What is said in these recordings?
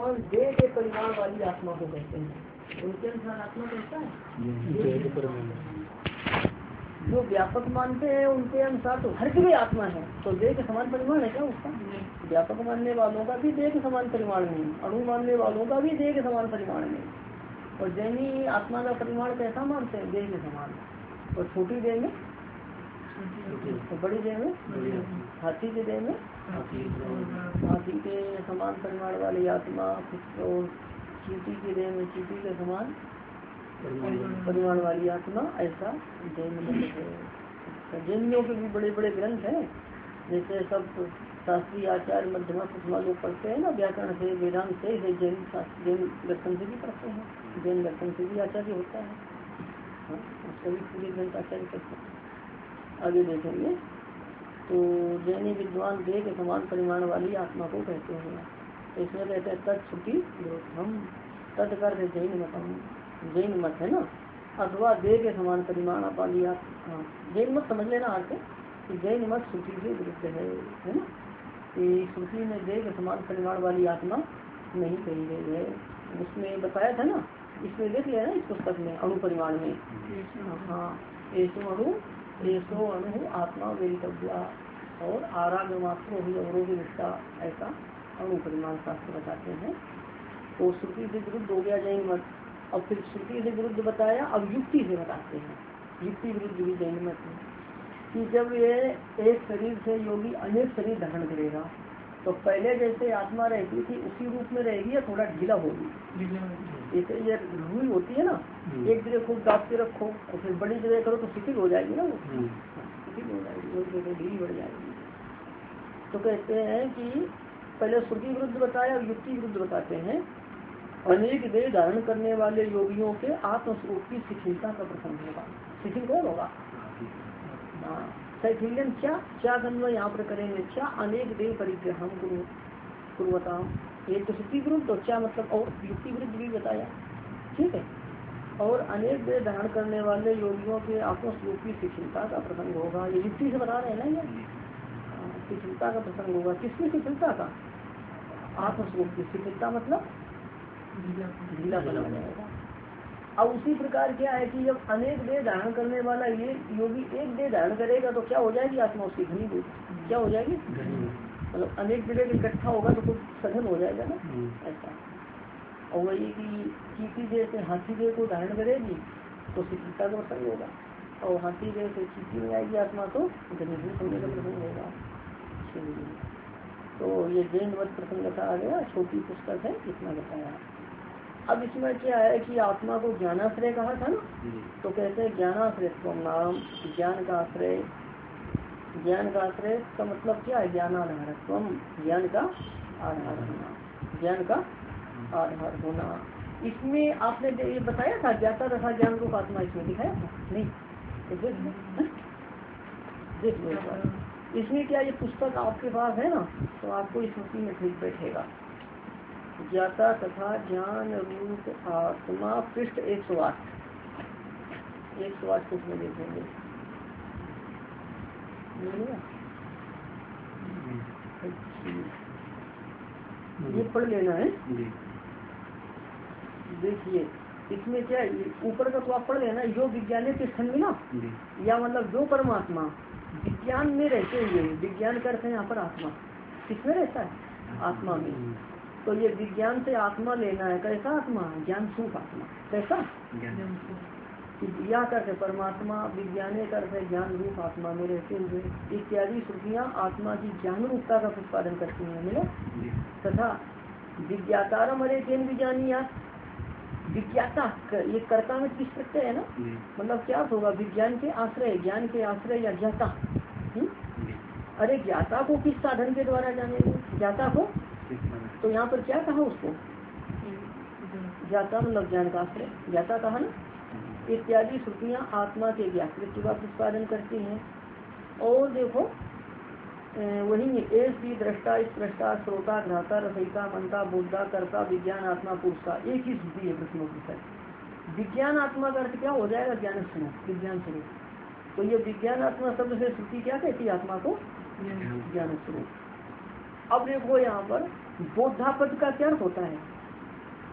विद्वान देह के परिमाण वाली आत्मा को कहते हैं। उनके अनुसार आत्मा कैसा है? जो व्यापक मानते हैं उनके अनुसार तो हर जगह आत्मा है, तो देह के समान परिमाण है क्या उसका? व्यापक मानने वालों का भी देह के समान परिमाण नहीं, अणु मानने वालों का भी देह के समान परिमाण नहीं। और जैनी आत्मा का परिमाण कैसा मानते हैं? देह के समान। और छोटी देह में, तो बड़ी देह में, हाथी के देह में हाथी के समान परिमाण वाली आत्मा, और चींटी की देह में चींटी के समान परिमाण वाली आत्मा, ऐसा जैन मत है। जैनियों के भी बड़े बड़े ग्रंथ हैं, जैसे सब शास्त्रीय आचार्य मध्यमा कुसमा लोग पढ़ते हैं ना, व्याकरण से वेदांत से जैन दर्शन से भी पढ़ते हैं, जैन दर्शन से भी आचार्य होता है। सभी पूरे ग्रंथ आचार्य करते हैं। आगे देखेंगे तो जैनी विद्वान देह के समान परिमाण वाली आत्मा को कहते हैं। तो इसमें कहते हैं तत्श्रुति विरुद्धम, तत् करते जैन मतम, जैन मत है ना, अथवा देह के समान परिमाण वाली आत्मा। जैन मत समझ लेना अर्थ कि जैन मत श्रुति से विरुद्ध है ना, कि श्रुति में देह के समान परिमाण वाली आत्मा नहीं कही गई है। उसमें बताया था ना, इसमें देख लिया ना इस पुस्तक में अणु परिमाण में, हाँ ऐसो अणु आत्मा वेदितव्या और आराग मात्र ही अवरोध निष्ठा, ऐसा अणु परिमाण शास्त्र बताते हैं। तो श्रुति से विरुद्ध हो गया जैन मत। अब फिर श्रुति से विरुद्ध बताया, अब युक्ति से बताते हैं। युक्ति विरुद्ध भी जैन मत है कि जब ये एक शरीर से योगी अनेक शरीर धारण करेगा तो पहले जैसे आत्मा रहती थी उसी रूप में रहेगी या थोड़ा ढीला होगी? जैसे ये रुई होती है ना, एक जगह खूब दाब के रखो और फिर बड़ी जगह करो तो शिथिल हो जाएगी ना, वो शिथिल हो जाएगी, वो जगह ढीली बढ़ जाएगी। तो कहते हैं कि पहले श्रुति विरुद्ध बताया, युक्ति विरुद्ध बताते हैं। अनेक देह धारण करने वाले योगियों के आत्मस्वरूप की शिथिलता का प्रसंग होगा। शिथिल कौन होगा? शैथिल्यम क्या गन्व यहाँ पर करेंगे, क्या अनेक देह परिग्रहम कुर्वताम, एक तो श्रुति विरुद्ध और क्या मतलब, और युक्ति विरुद्ध भी बताया, ठीक है। और अनेक देह धारण करने वाले योगियों के आत्मस्वरूप की शिथिलता का प्रसंग होगा। ये युक्ति से बता रहे हैं ना, ये शिथिलता का प्रसंग होगा। किसकी शिथिलता का? आत्मस्वरूप की शिथिलता, मतलब ढीला बना जाएगा। अब उसी प्रकार क्या है कि जब अनेक देह धारण करने वाला ये योगी एक देह धारण करेगा तो क्या हो जाएगी आत्मा उसकी? घनीभूत। क्या हो जाएगी? मतलब अनेक जगह इकट्ठा होगा तो कुछ सघन हो जाएगा ना, ऐसा। और वही कि चींटी देह से हाथी देह को धारण करेगी तो शिथिलता का प्रसंग होगा, और हाथी देह से चींटी में आएगी आत्मा तो घनीभूत होने का प्रसंग होगा। तो ये जैन मत प्रसंग आ गया, छोटी पुस्तक है, इतना बताया। अब इसमें क्या है कि आत्मा को ज्ञानाश्रय कहा था ना, तो कहते हैं ज्ञानाश्रय नाम, ज्ञान का आश्रय। ज्ञान का आश्रय का मतलब क्या है? ज्ञानाधारत्व, ज्ञान का आधार होना, ज्ञान का आधार होना। इसमें आपने ये बताया था ज्ञाता तथा ज्ञान रूप आत्मा, इसमें दिखाया था नहीं? तो देख लो। इसमें क्या, ये पुस्तक आपके पास है ना, तो आपको स्मृति में ठीक बैठेगा। ज्ञाता तथा ज्ञान रूप आत्मा, पृष्ठ 108 कुछ में देखेंगे। ये पढ़ लेना है। देखिए इसमें क्या है, ऊपर का तो आप पढ़ लेना, जो विज्ञान के खंड में ना, या मतलब जो परमात्मा विज्ञान में रहते हुए, विज्ञान का अर्थ है यहाँ पर आत्मा, किसमें रहता है? आत्मा में। तो ये विज्ञान से आत्मा लेना है, कैसा आत्मा? ज्ञान स्वरूप आत्मा। कैसा? या करते परमात्मा, विज्ञान का अर्थ है ज्ञान रूप आत्मा में रहते हुए, इत्यादि श्रुतियाँ आत्मा की ज्ञान रूपता का प्रतिपादन करती हैं। मिला तथा विज्ञातारम अरे तेन विज्ञानिया, विज्ञाता ये कर्ता में किस प्रत्यय है ना, मतलब क्या होगा? विज्ञान के आश्रय, ज्ञान के आश्रय या ज्ञाता। अरे ज्ञाता को किस साधन के द्वारा जानेंगे? ज्ञाता को तो यहाँ पर क्या कहा उसको? ज्ञाता मतलब ज्ञान का आश्रय, ज्ञाता कहा ना। इत्यादि श्रुतियाँ आत्मा के ज्ञातृत्व का प्रतिपादन करती हैं। और देखो वही एक भी दृष्टा, स्पृष्टा, श्रोता, घ्राता, रसयिता, मनता, बुद्धा, कर्ता, विज्ञान आत्मा, पुरुषा, एक ही श्रुति है प्रश्नों की सर। विज्ञान आत्मा का अर्थ क्या हो जाएगा? ज्ञान स्वरूप, विज्ञान स्वरूप। तो ये विज्ञान आत्मा शब्द से श्रुति क्या कहती है? आत्मा को ज्ञान स्वरूप। अब देखो यहाँ पर बोधापद का क्या अर्थ होता है?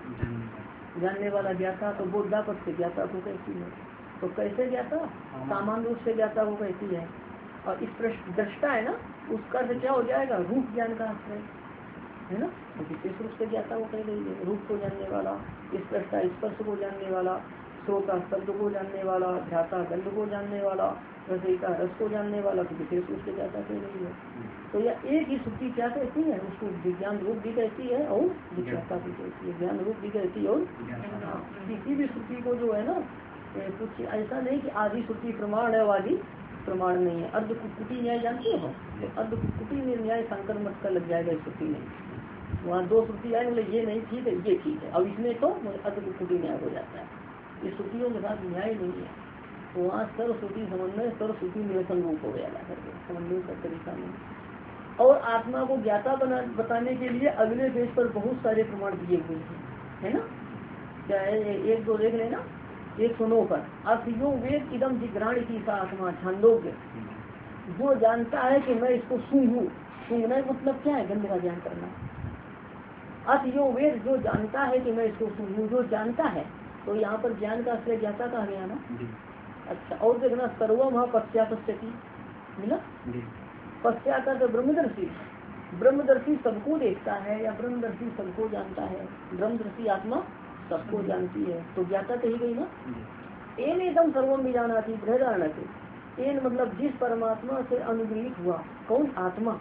जानने वाला ज्ञाता, तो बोधा पद से ज्ञाता को कहती है। तो कैसे ज्ञाता? सामान्य रूप से ज्ञाता को कहती है। और इस दृष्टा है ना, उसका अर्थ क्या हो जाएगा? रूप ज्ञान का आश्रय है ना। तो विशेष रूप से ज्ञाता को कह रही है, रूप को जानने वाला, इस दृष्टा स्पर्श को जानने वाला, श्रोता शब्द को जानने वाला, ध्याता गंध को जानने वाला, रचयिता रस को जानने वाला, तो विशेष रूप से ज्ञाता कह रही है। तो यह एक ही श्रुति क्या कहती है? उसको विज्ञान रूप भी कहती है और विज्ञाता भी कहती है, ज्ञान रूप भी कहती है। और किसी भी श्रुति को जो है ना, कुछ ऐसा नहीं कि आदि श्रुति प्रमाण है और आदि प्रमाण नहीं है। अर्ध कुटकुटी न्याय जानते हो? तो अर्ध कुटकुटी में न्याय शंकर मत का लग जाएगा इस श्रुति में। वहाँ दो श्रुति आए, मतलब ये नहीं ठीक है, ये ठीक है, अब इसमें तो अर्ध कुटकुटी न्याय हो जाता है। ये श्रुतियों के साथ न्याय नहीं है, तो वहाँ सर्वश्रुति समन्वय सर्वश्रुति निरसन रूप हो गया समन्वय का तरीका नहीं। और आत्मा को ज्ञाता बताने के लिए अगले पेज पर बहुत सारे प्रमाण दिए हुए हैं, है ना। क्या है? एक दो देख लेना। 109 पर असियो वेद इदम जिग्राण की सा आत्मा छांदोग्य, जो जानता है कि मैं इसको सूंघूं। सूंघना मतलब क्या है? गंध का ज्ञान करना। असियो वेद, जो जानता है कि मैं इसको सूंघूं, जो जानता है। तो यहाँ पर ज्ञान का आश्रय ज्ञाता कहा गया ना। अच्छा, और देखना सर्वम पश्चापश्यति मिला। पश्चात तो ब्रह्मदर्शी, ब्रह्मदर्शी सबको देखता है या ब्रह्मदर्शी सबको जानता है। ब्रह्मदर्शी आत्मा सबको जानती है, तो ज्ञाता कही गई ना। एन एकदम सर्वम भी जाना थी बृहदारण से। एन मतलब जिस परमात्मा से अनुग्रहित हुआ। कौन? आत्मा।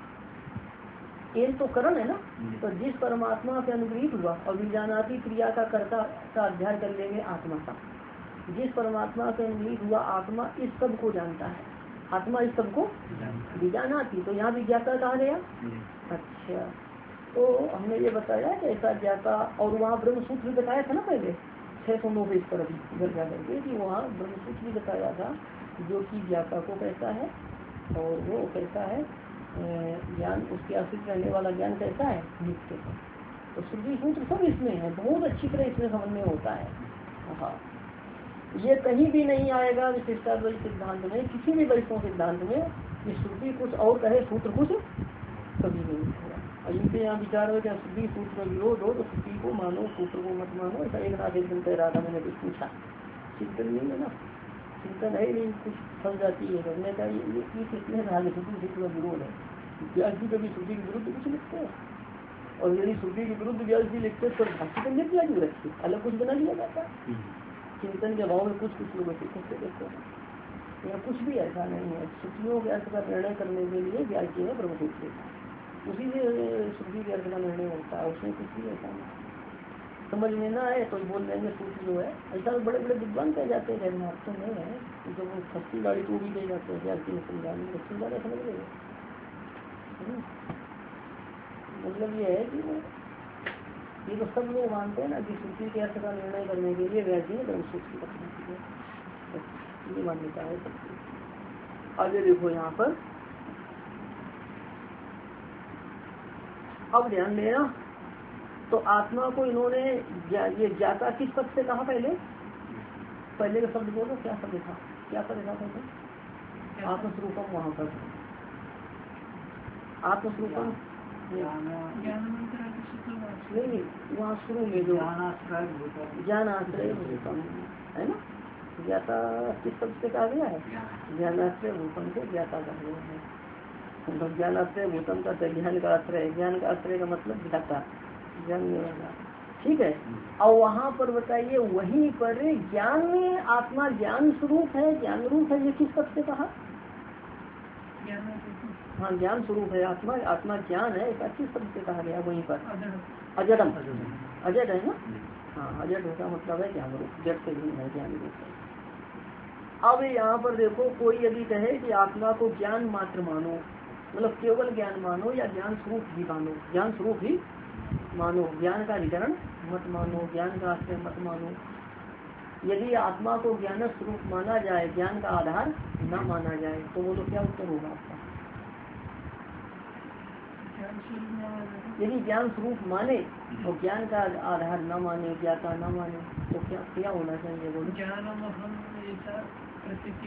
एन तो करण है ना, तो जिस परमात्मा से अनुग्रहित हुआ। और विजानाती क्रिया का कर्ता का अध्ययन कर लेंगे आत्मा का। जिस परमात्मा से अनुग्रहित हुआ आत्मा इस सब को जानता है। आत्मा इस सब को विजानाती, तो यहाँ भी ज्ञाता कहा गया। अच्छा, तो हमने ये बताया कि ऐसा ज्ञाता, और वहाँ ब्रह्म सूत्र भी बताया था ना पहले 609 पेज पर अभी घर जा करके, कि वहाँ ब्रह्म सूत्र भी बताया था, जो कि ज्ञाता को कहता है। और वो कहता है ज्ञान, उसके आश्रित रहने वाला ज्ञान कैसा है? नित्य है। तो श्रुति सूत्र सब इसमें है, बहुत अच्छी तरह इसमें समझ में होता है। हाँ, ये कहीं भी नहीं आएगा विशिष्टाद्वैत सिद्धांत में, किसी भी वैष्णव सिद्धांत में। ये श्रुति कुछ और कहे, सूत्र कुछ कभी नहीं होगा। और इनके यहाँ विचार हो क्या श्रुति सूत्र का विरोध हो तो श्रुति को मानो, सूत्र को मत मानो। ऐसा एक नाथ एक दिन कह रहा था, मैंने कुछ पूछा, चिंतन नहीं है ना, चिंतन है नहीं, कुछ फंस जाती है। करने का ये कितने कहा कि श्रुति सूत्र का विरोध है। व्यास जी कभी श्रुति के विरुद्ध कुछ लिखते हैं, और यदि श्रुति के विरुद्ध व्यास जी लिखते तो भाष्य तो लिख दिया क्यों रखते, अलग कुछ बना लिया जाता। चिंतन के भाव में कुछ लोग ऐसे देखते हैं, यहाँ कुछ भी ऐसा नहीं है। श्रुतियों के अर्थ का निर्णय करने के लिए व्यास जी ने ब्रह्मसूत्र, उसी से श्रुति के अर्थ का निर्णय होता है, उसमें कुछ भी ऐसा नहीं। समझ में ना आए तो बोल देंगे सूत्र जो है, ऐसा तो बड़े बड़े विद्वान कह जाते हैं, तो नहीं है। जो वो सस्ती गाड़ी तो भी कह जाते हैं, व्यास जी ने समझाने सस्ती गाड़ी समझ रहे। मतलब ये है कि ये तो सब लोग मानते हैं ना कि श्रुति के अर्थ का निर्णय करने के लिए व्यास जी ने ब्रह्मसूत्र की रचना की है, ये मान्यता है सबकी। आगे देखो यहाँ पर, अब ध्यान देना। तो आत्मा को इन्होंने ये ज्ञाता किस पद से कहा? पहले का शब्द बोलो, क्या शब्द था? क्या पद था पहले? आत्मस्वरूपम। वहाँ पर आत्मस्वरूपम नहीं, वहाँ शुरू में जो ज्ञानाश्रय भूतम है ना, ज्ञाता किस शब्द से कहा गया है? ज्ञानाश्रय भूतम से ज्ञाता कहा गया है। मतलब ज्ञानाश्रय भूतम का ज्ञान का आश्रय, ज्ञान का आश्रय का मतलब ज्ञाता, जानने वाला। ठीक है। और वहाँ पर बताइए, वहीं पर ज्ञान में आत्मा ज्ञान स्वरूप है, ज्ञान रूप है, ये किस पद से कहा? हाँ, ज्ञान स्वरूप है आत्मा, आत्मा ज्ञान है, ऐसा किस शब्द से कहा गया? वहीं पर अजडम, अजड है ना। हाँ, अजड का मतलब है ज्ञान रूप, जड़ से भी है, ज्ञान रूप है। अब यहाँ पर देखो, कोई यदि कहे कि आत्मा को ज्ञान मात्र मानो, मतलब केवल ज्ञान मानो या ज्ञान स्वरूप ही मानो, ज्ञान स्वरूप ही मानो, ज्ञान का अधिकरण मत मानो, ज्ञान का आश्रय मत मानो। यदि आत्मा को ज्ञान स्वरूप माना जाए, ज्ञान का आधार न माना जाए, तो बोलो क्या उत्तर होगा आपका? यदि ज्ञान स्वरूप माने और ज्ञान का आधार न माने, ज्ञाता न माने, तो क्या होना चाहिए? बोलो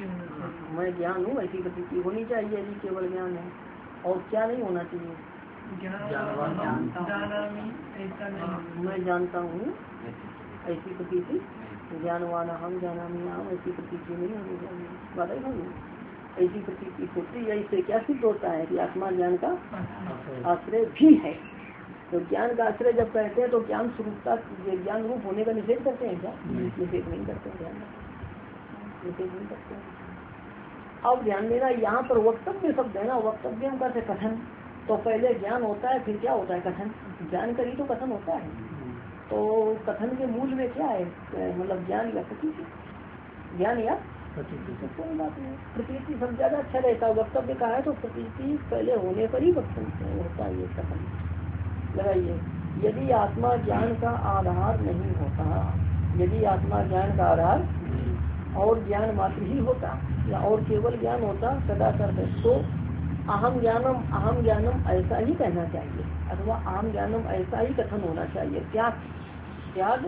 मैं ज्ञान हूँ ऐसी प्रतीति होनी चाहिए, यदि केवल ज्ञान है। और क्या नहीं होना चाहिए? मैं जानता हूँ ऐसी प्रतीति, ज्ञानवान हम जानामी आम, ऐसी प्रतीति नहीं होनी चाहिए। बात है ना, ऐसी प्रतीति होती है। इससे क्या सिद्ध होता है कि आत्मा ज्ञान का आश्रय भी है। तो ज्ञान का आश्रय जब कहते हैं तो ज्ञान स्वरूपता, ज्ञान रूप होने का निषेध करते हैं क्या? निषेध नहीं करते हैं, ज्ञान निषेध नहीं करते हैं। अब ध्यान देना, यहाँ पर वक्तव्य शब्द है ना, वक्तव्य का से कथन, तो पहले ज्ञान होता है फिर क्या होता है? कथन। ज्ञान करी तो कथन होता है। तो कथन के मूल में क्या है? मतलब ज्ञान या प्रतीति, ज्ञान या कोई बात नहीं। प्रतीति सब ज्यादा अच्छा रहता है। वक्तव्य का है तो प्रतीति पहले होने पर ही वक्तव्य होता है। ये कथन लगाइए। यदि आत्मा ज्ञान का आधार नहीं होता, यदि आत्मा ज्ञान का आधार और ज्ञान मात्र ही होता या और केवल ज्ञान होता सदासर, तो अहम ज्ञानम ऐसा ही कहना चाहिए, अथवा अहम ज्ञानम ऐसा ही कथन होना चाहिए। त्याग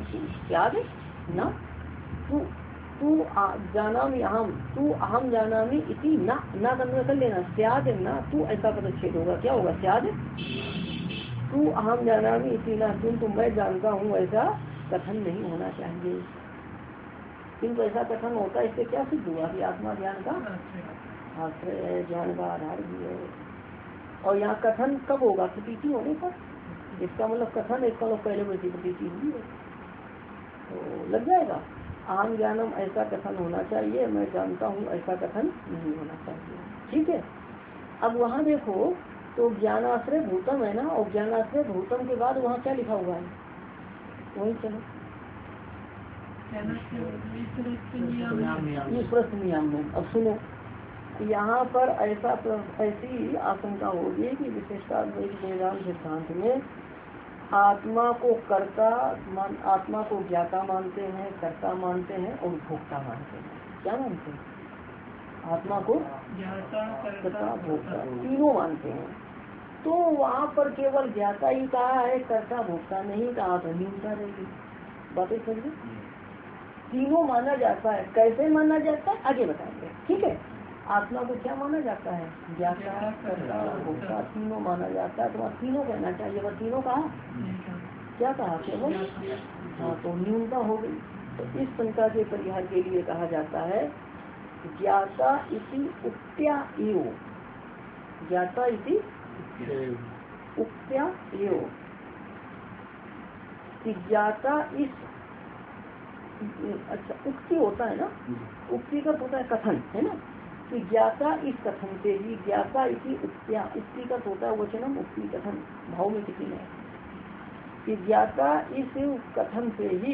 न तू जानामि अहम, तू अहम जानामि इति न करने कर लेना, त्याग न तू ऐसा पदच्छेद होगा। क्या होगा? त्याग तू अहम जानामि इति न, किंतु मैं जानता हूँ ऐसा कथन नहीं होना चाहिए। किंतु ऐसा कथन होता है। इससे क्या सिद्ध हुआ कि आत्मा ज्ञान का आश्रय है, ज्ञान का आधार भी है। और यहाँ कथन कब होगा? प्रतीति होने पर। इसका मतलब कथन, इसका मतलब पहले वैसी प्रतीति हुई है तो लग जाएगा। आम ज्ञानम ऐसा कथन होना चाहिए, मैं जानता हूँ ऐसा कथन नहीं होना चाहिए। ठीक है। अब वहाँ देखो तो ज्ञानाश्रय भूतम है ना, और ज्ञानाश्रय भूतम के बाद वहाँ क्या लिखा हुआ है? वही चलो ईश्वर नियम में। अब सुनो, यहाँ पर ऐसी आशंका होगी कि विशेषता वेदांत सिद्धांत में आत्मा को कर्ता आत्मा को ज्ञाता मानते हैं, कर्ता मानते हैं और भोक्ता मानते हैं। क्या मानते हैं? आत्मा को ज्ञाता, कर्ता, भोक्ता तीनों मानते हैं। तो वहाँ पर केवल ज्ञाता ही कहा है, कर्ता भोक्ता नहीं कहा, तो न्यूनता रहेगी। बातें समझे? तीनों माना जाता है। कैसे माना जाता है आगे बताएंगे। ठीक है। आत्मा को क्या माना जाता है? ज्ञाता, कर्ता, भोक्ता तीनों माना जाता है। तो तीनों कहना चाहिए, वह तीनों कहा, क्या कहा? केवल। हाँ, तो न्यूनता हो गई। तो इस शंका के परिहार के लिए कहा जाता है ज्ञाता इति उक्त्या एव, ज्ञाता इति उक्त्या एव, कि ज्ञाता इस, अच्छा उक्ति होता है ना, उक्ति का होता है कथन, है ना, कि ज्ञाता इस कथन से ही, ज्ञाता इसी उक्त्या, इसकी का होता है वचनम उक्ति कथन, भाव में किसी ने, कि ज्ञाता इस कथन से ही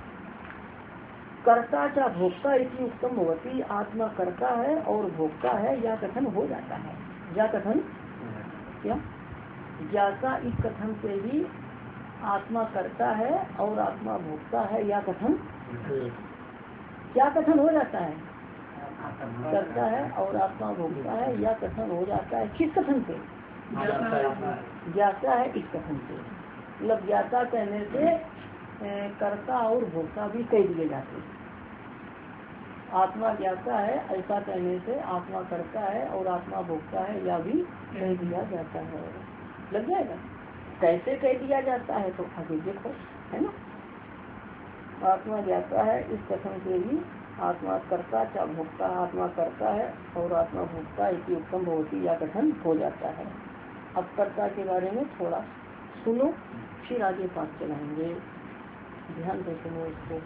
कर्ता चा भोक्ता इसी उत्तम भवती, आत्मा कर्ता है और भोक्ता है, यह कथन हो जाता है। यह कथन क्या? ज्ञाता इस कथन से ही आत्मा करता है और आत्मा भोगता है, या कथन क्या कथन हो जाता है? करता है और आत्मा भोगता है, या कथन हो जाता है। किस कथन से? ज्ञाता है इस कथन से। मतलब ज्ञाता कहने से कर्ता और भोक्ता भी कह दिए जाते हैं। आत्मा ज्ञाता है ऐसा कहने से आत्मा करता है और आत्मा भोगता है, या भी कह दिया जाता है। लग जाएगा। कैसे कह दिया जाता है तो आगे देखो, है ना। आत्मा ज्ञाता है इस कथन से ही आत्मा कर्ता चा भोक्ता, आत्मा करता है और आत्मा भोक्ता इसी उत्तम भवती, या कथन हो जाता है। अब कर्ता के बारे में थोड़ा सुनो, फिर आगे पाठ चलाएंगे। ध्यान से सुनो इसको।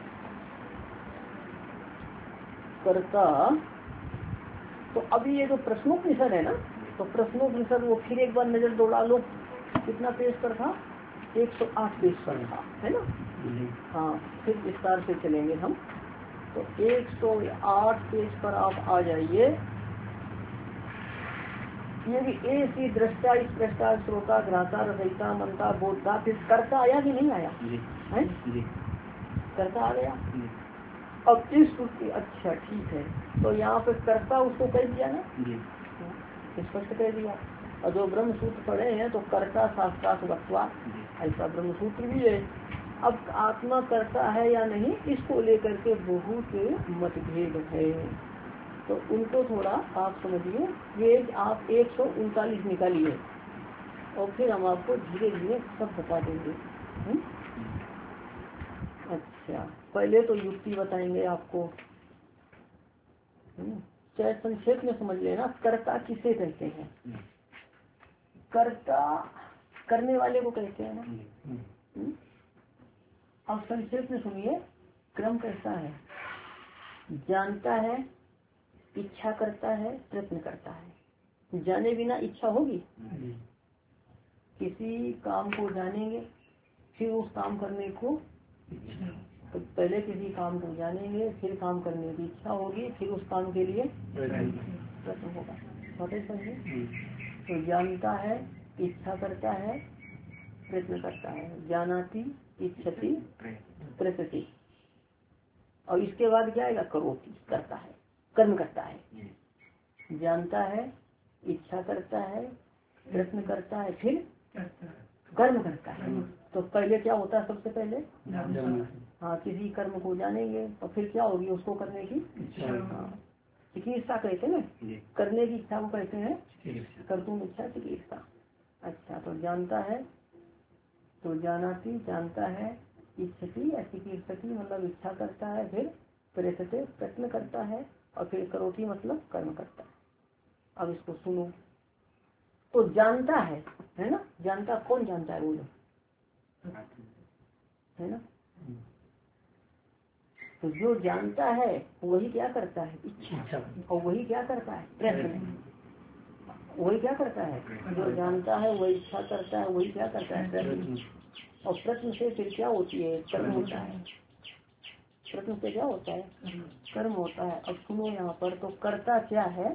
कर्ता, तो अभी ये जो प्रश्नोपनिषद है ना, तो प्रश्नोपनिषद वो फिर एक बार नजर दौड़ा लो। कितना पेज पर था? 108 पेज पर था, है ना। हाँ, फिर विस्तार से चलेंगे हम। तो 108 पेज पर आप आ जाइए। ये भी ऐसी दृष्टा, इस दृष्टा, श्रोता, घ्राता, रचयिता, मनता, बोधता, फिर कर्ता आया कि नहीं आया है? कर्ता आ गया। अब इस श्रुति, अच्छा ठीक है, तो यहाँ पे कर्ता उसको कह दिया ना, स्पष्ट कह दिया। और जो ब्रह्म सूत्र पढ़े हैं तो कर्ता शास्त्रार्थ वक्त्वा, ऐसा ब्रह्म सूत्र भी है। अब आत्मा करता है या नहीं, इसको लेकर के बहुत मतभेद है, तो उनको थोड़ा आप समझिए। ये आप 139 निकालिए, और फिर हम आपको धीरे धीरे सब बता देंगे। अच्छा, पहले तो युक्ति बताएंगे आपको। चाहे संक्षेप में समझ लेना, कर्ता किसे कहते हैं? कर्ता करने वाले को कहते हैं ना। अब संक्षेप में सुनिए, क्रम कैसा है? जानता है, इच्छा करता है, प्रयत्न करता है। जाने बिना इच्छा होगी? किसी काम को जानेंगे फिर उस काम करने को, तो पहले किसी काम को जानेंगे फिर काम करने की इच्छा होगी, फिर उस काम के लिए प्रयत्न होगा। समझे? तो जानता है, इच्छा करता है, प्रयत्न करता है। जानाति, इच्छति, प्रयतति। और इसके बाद क्या आएगा? करोति, करता है, कर्म करता है। जानता है, इच्छा करता है, प्रयत्न करता है, फिर कर्म करता है। तो पहले क्या होता है? सबसे पहले हाँ, किसी कर्म को जानेंगे और फिर क्या होगी? उसको करने की चिकित्सा कहते हैं ना, करने की इच्छा को कहते हैं कर्तुम इच्छा, चिकित्सा। अच्छा, तो जानता है, तो जानाती, जानता है, इच्छति या चिकित्सती मतलब इच्छा करता है, फिर प्रयतते प्रयत्न करता है, और फिर करोति मतलब कर्म करता है। अब इसको सुनो। तो जानता है ना? जानता कौन जानता है? बोलो, है ना? तो जो जानता है वही क्या करता है? इच्छा। और वही क्या करता है? प्रयत्न। वही क्या करता है? जो जानता है वही इच्छा करता है, वही क्या करता है? प्रयत्न। और प्रयत्न से फिर क्या होती है? कर्म होता है। प्रयत्न से क्या होता है? कर्म होता है। अब सुनो यहाँ पर, तो कर्ता क्या है?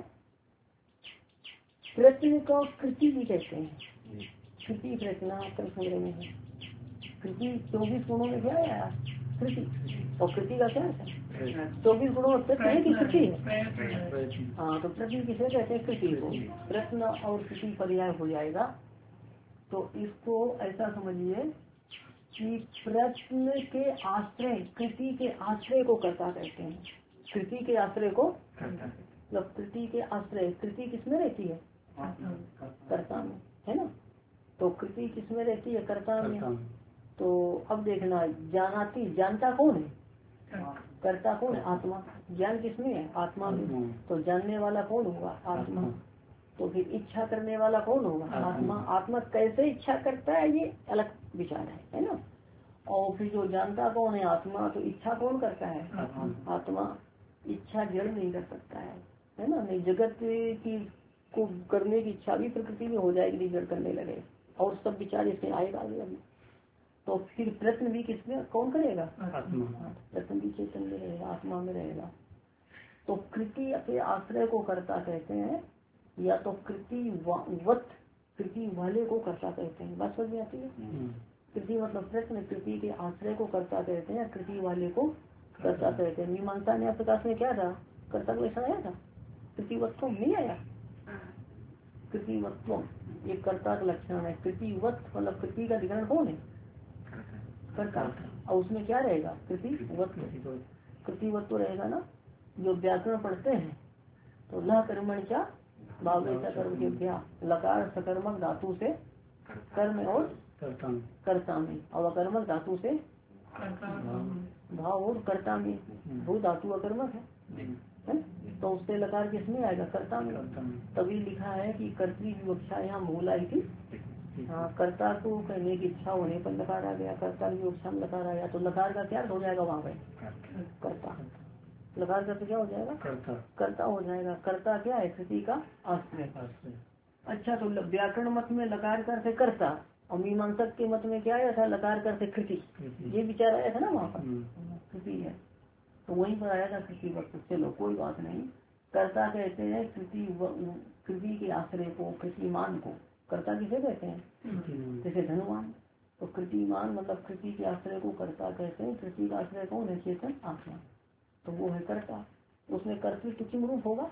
प्रयत्न को कृति भी कहते हैं। कृति प्रयत्न संग्रह में है। कृति 24 गुणों में क्या है? कृति। और कृति का क्या है? 24 गुणों में प्रयत्न है कि कृति है? हाँ, तो प्रयत्न किसे कहते हैं? कृति को। प्रयत्न और कृति पर्याय हो जाएगा। तो इसको ऐसा समझिए कि प्रयत्न के आश्रय, कृति के आश्रय को कर्ता कहते हैं। कृति के आश्रय को मतलब कृति के आश्रय, कृति किसमें रहती है? कर्ता में, है ना? तो कृति किसमें रहती है? कर्ता में। तो अब देखना, जानाती, जानता कौन है? कर्ता कौन है? आत्मा। ज्ञान किसमें है? आत्मा में। तो जानने वाला कौन होगा? आत्मा। तो फिर इच्छा करने वाला कौन होगा? आत्मा। आत्मा कैसे इच्छा करता है ये अलग विचार है ना? और फिर जो जानता कौन है? आत्मा। तो इच्छा कौन करता है? आत्मा। इच्छा जड़ नहीं कर सकता है ना? नहीं, जगत की को करने की इच्छा भी प्रकृति में हो जाएगी, जड़ करने लगे, और सब विचार इसमें आएगा अभी। तो फिर प्रयत्न भी किसमें कौन करेगा? प्रयत्न भी चेतन में रहेगा, आत्मा में रहेगा। तो कृति के आश्रय को कर्ता कहते हैं, या तो कृति वत, कृति वाले को कर्ता कहते हैं। बात समझ में आती है? कृति मतलब प्रश्न, कृति के आश्रय को कर्ता कहते हैं, कृति वाले को कर्ता कहते हैं। मीमांसा न्याय प्रकाश में क्या था? कर्ता को ऐसा आया था? कृतिवत्व नहीं आया? कृतिवत्व एक कर्ता का लक्षण है। कृतिवत मतलब कृति का अधिकरण कौन है? कर्ता। और उसमें क्या रहेगा? कृतिवत्व। कृतिवत्व रहेगा ना। जो व्याकरण पढ़ते हैं तो ल कर्मण क्या भाव कर्म के क्या, लकार सकर्मक धातु से कर्म और कर्ता में, और अकर्मक धातु से भाव और कर्ता में। भू धातु अकर्मक है? तो उससे लकार किसमें आएगा? कर्ता में। तभी लिखा है कि कर्तृ विवक्षा यहाँ मूला थी। हाँ, कर्ता को कहने की इच्छा होने पर लकार आ गया, कर्ता की विवक्षा में लकार आया, तो लकार का क्या हो जाएगा वहाँ पे? कर्ता। लकार का तो क्या हो जाएगा? कर्ता हो जाएगा। कर्ता क्या है? कृति का आश्रय। अच्छा, तो व्याकरण मत में लकार कर से कर्ता, और मीमांसक के मत में क्या आया था? लकार कर से कृति। ये विचार आया था ना वहाँ पर? कृति है तो वहीं पर आया था कृति वक्त। चलो कोई बात नहीं। कर्ता कहते हैं कृति के आश्रय को, कृतिमान को कर्ता किसे कहते हैं? जैसे धनवान। तो कृतिमान मतलब कृति के आश्रय को कर्ता कहते हैं। कृति का आश्रय कौन है? चेतन आत्मा। तो वो है कर्ता। उसमें कर्तृत्व किम रूप होगा?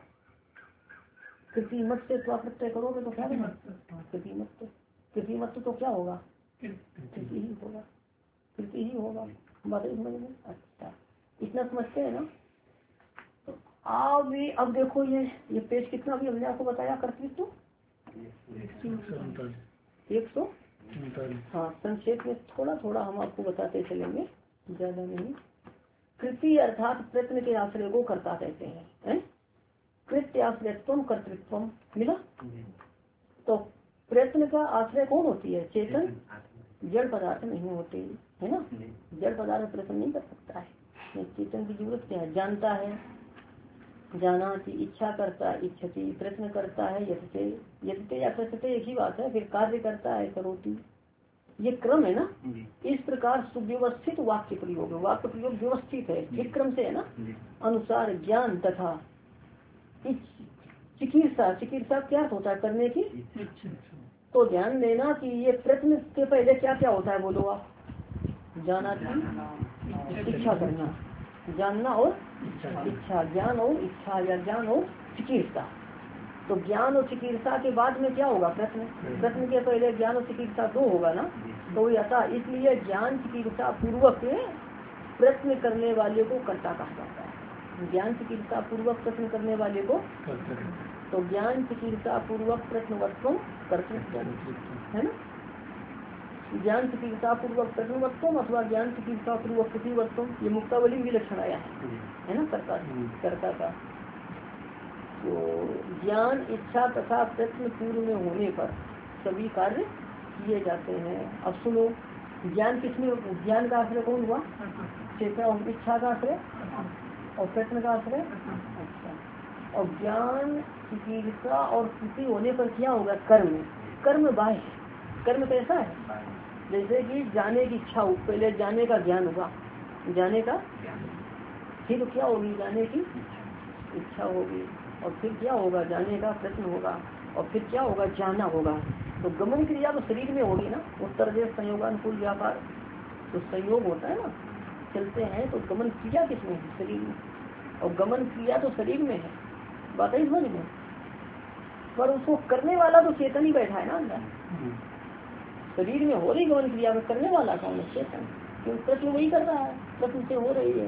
कृति मत से प्रत्यय करोगे तो क्या होगा? कृति मत। कृति मत तो क्या होगा? कृति ही होगा। कृति ही होगा। बात समझ में? अच्छा, इतना समझते हैं ना? तो अब देखो ये पेज कितना भी हमने आपको बताया कर्तृत्व। 100। हाँ, संक्षेप में थोड़ा थोड़ा हम आपको बताते चलेंगे, ज्यादा नहीं। कृति अर्थात प्रयत्न के आश्रय को कर्ता कहते हैं। कृत्य आश्रयत्व कर्तृत्व मिला। तो प्रयत्न का आश्रय कौन होती है? चेतन, जड़ पदार्थ नहीं होती है ना। जड़ पदार्थ प्रयत्न नहीं कर सकता है। चेतन की जरूरत क्या है? जानता है, जाना की इच्छा करता है, इच्छति प्रयत्न करता है, यथते यथते या प्रत्यते एक ही बात है। फिर कार्य करता है, करोति। ये क्रम है ना। इस प्रकार सुव्यवस्थित वाक्य प्रयोग, वाक्य प्रयोग व्यवस्थित है, ठीक क्रम से है ना। अनुसार ज्ञान तथा चिकित्सा, चिकित्सा क्या होता है? करने की। तो ध्यान देना कि ये प्रश्न के पहले क्या क्या होता है, बोलो आप। जाना की इच्छा करना, जानना और इच्छा, ज्ञान और इच्छा या ज्ञान और चिकित्सा। तो ज्ञान और चिकित्सा के बाद में क्या होगा? प्रश्न। प्रश्न के पहले ज्ञान और चिकित्सा दो होगा ना। तो यथा इसलिए ज्ञान चिकित्सा पूर्वक प्रश्न करने वाले को कर्ता कहा जाता है। ज्ञान चिकित्सा पूर्वक प्रश्न करने वाले को, तो ज्ञान चिकित्सा पूर्वक प्रश्नवत्व कर्तृत्व है ना। ज्ञान चिकित्सा पूर्वक प्रश्नवत्व अथवा ज्ञान चिकित्सा पूर्वक कृतिवत्व, ये मुक्तावली भी लक्षण आया है ना कर्ता का। तो ज्ञान इच्छा तथा प्रश्न पूर्व में होने पर सभी कार्य किए जाते हैं। अब सुनो, ज्ञान किसमें? ज्ञान का आश्रय कौन हुआ? चेतन। इच्छा का आश्रय और प्रश्न का आश्रय। अच्छा, और ज्ञान चिकित्सा और कृति होने पर क्या होगा? कर्म। कर्म बाह्य। कर्म कैसा है? जैसे कि जाने की इच्छा हो, पहले जाने का ज्ञान होगा, जाने का, फिर क्या होगी? जाने की इच्छा होगी, और फिर क्या होगा? जाने का प्रश्न होगा, और फिर क्या होगा? जाना होगा। तो गमन क्रिया तो शरीर में होगी ना। उत्तर देश संयोगानुकूल व्यापार, तो संयोग होता है ना, चलते हैं। तो गमन क्रिया किसमें है? शरीर में। और गमन क्रिया तो शरीर में है, बात है समझ में। पर उसको करने वाला तो चेतन ही बैठा है ना अंदर। शरीर में हो रही गमन क्रिया में करने वाला कौन है? चेतन। क्योंकि प्रश्न वही कर रहा है, प्रश्न से हो रही है।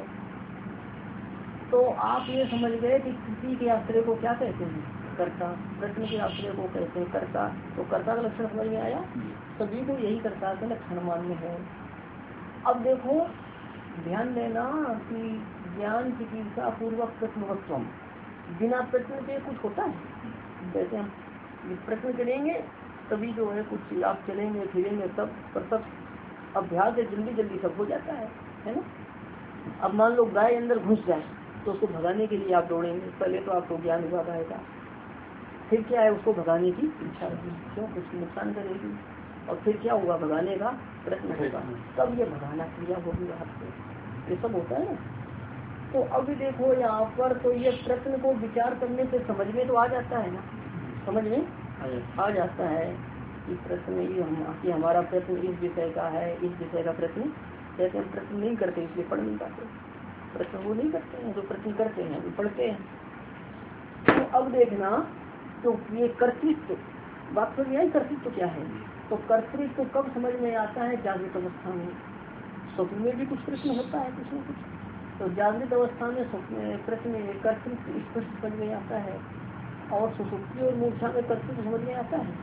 तो आप ये समझ गए कि कृति के आश्रय को क्या कहते हैं? कर्ता। प्रश्न के आश्रय को कहते हैं कर्ता। तो कर्ता का लक्षण समझ में आया। सभी को यही कर्ता का लक्षण मान्य है। अब देखो, ध्यान देना कि ज्ञान चिकित्सा पूर्वक प्रश्नवत्व, बिना प्रश्न के कुछ होता है? जैसे हम प्रश्न करेंगे तभी जो है कुछ, आप चलेंगे फिरेंगे सब, पर सब अभ्यास से जल्दी जल्दी सब हो जाता है ना। अब मान लो गाय अंदर घुस जाए तो उसको भगाने के लिए आप दौड़ेंगे। पहले तो आपको ज्ञान हुआ गाय का, फिर क्या है? उसको भगाने की इच्छा होगी, क्यों? कुछ नुकसान करेगी। और फिर क्या होगा? भगाने का प्रश्न होगा, तब ये भगाना क्रिया होगी आपसे। ये सब होता है ना। तो अभी देखो यहाँ पर, तो ये प्रश्न को विचार करने से समझ में तो आ जाता है ना, समझ में आ जाता है कि प्रश्न ये हमारा प्रश्न इस विषय का है, इस विषय का प्रश्न। जैसे हम प्रश्न नहीं करते इसलिए पढ़ नहीं पाते, प्रश्न वो नहीं करते हैं, जो प्रश्न करते हैं वो पढ़ते हैं। तो अब देखना, तो ये कर्तृत्व बात समझ में, कर्तृत्व क्या है? तो कर्तृत्व कब समझ में आता है? जागृत अवस्था में। स्वप्न में भी कुछ प्रश्न होता है, कुछ न कुछ। तो जागृत अवस्था में प्रश्न कर्तृत्व स्पष्ट समझ में आता है, और सुसुप्ति और मूर्छा में कर्तृत्व समझ में आता है।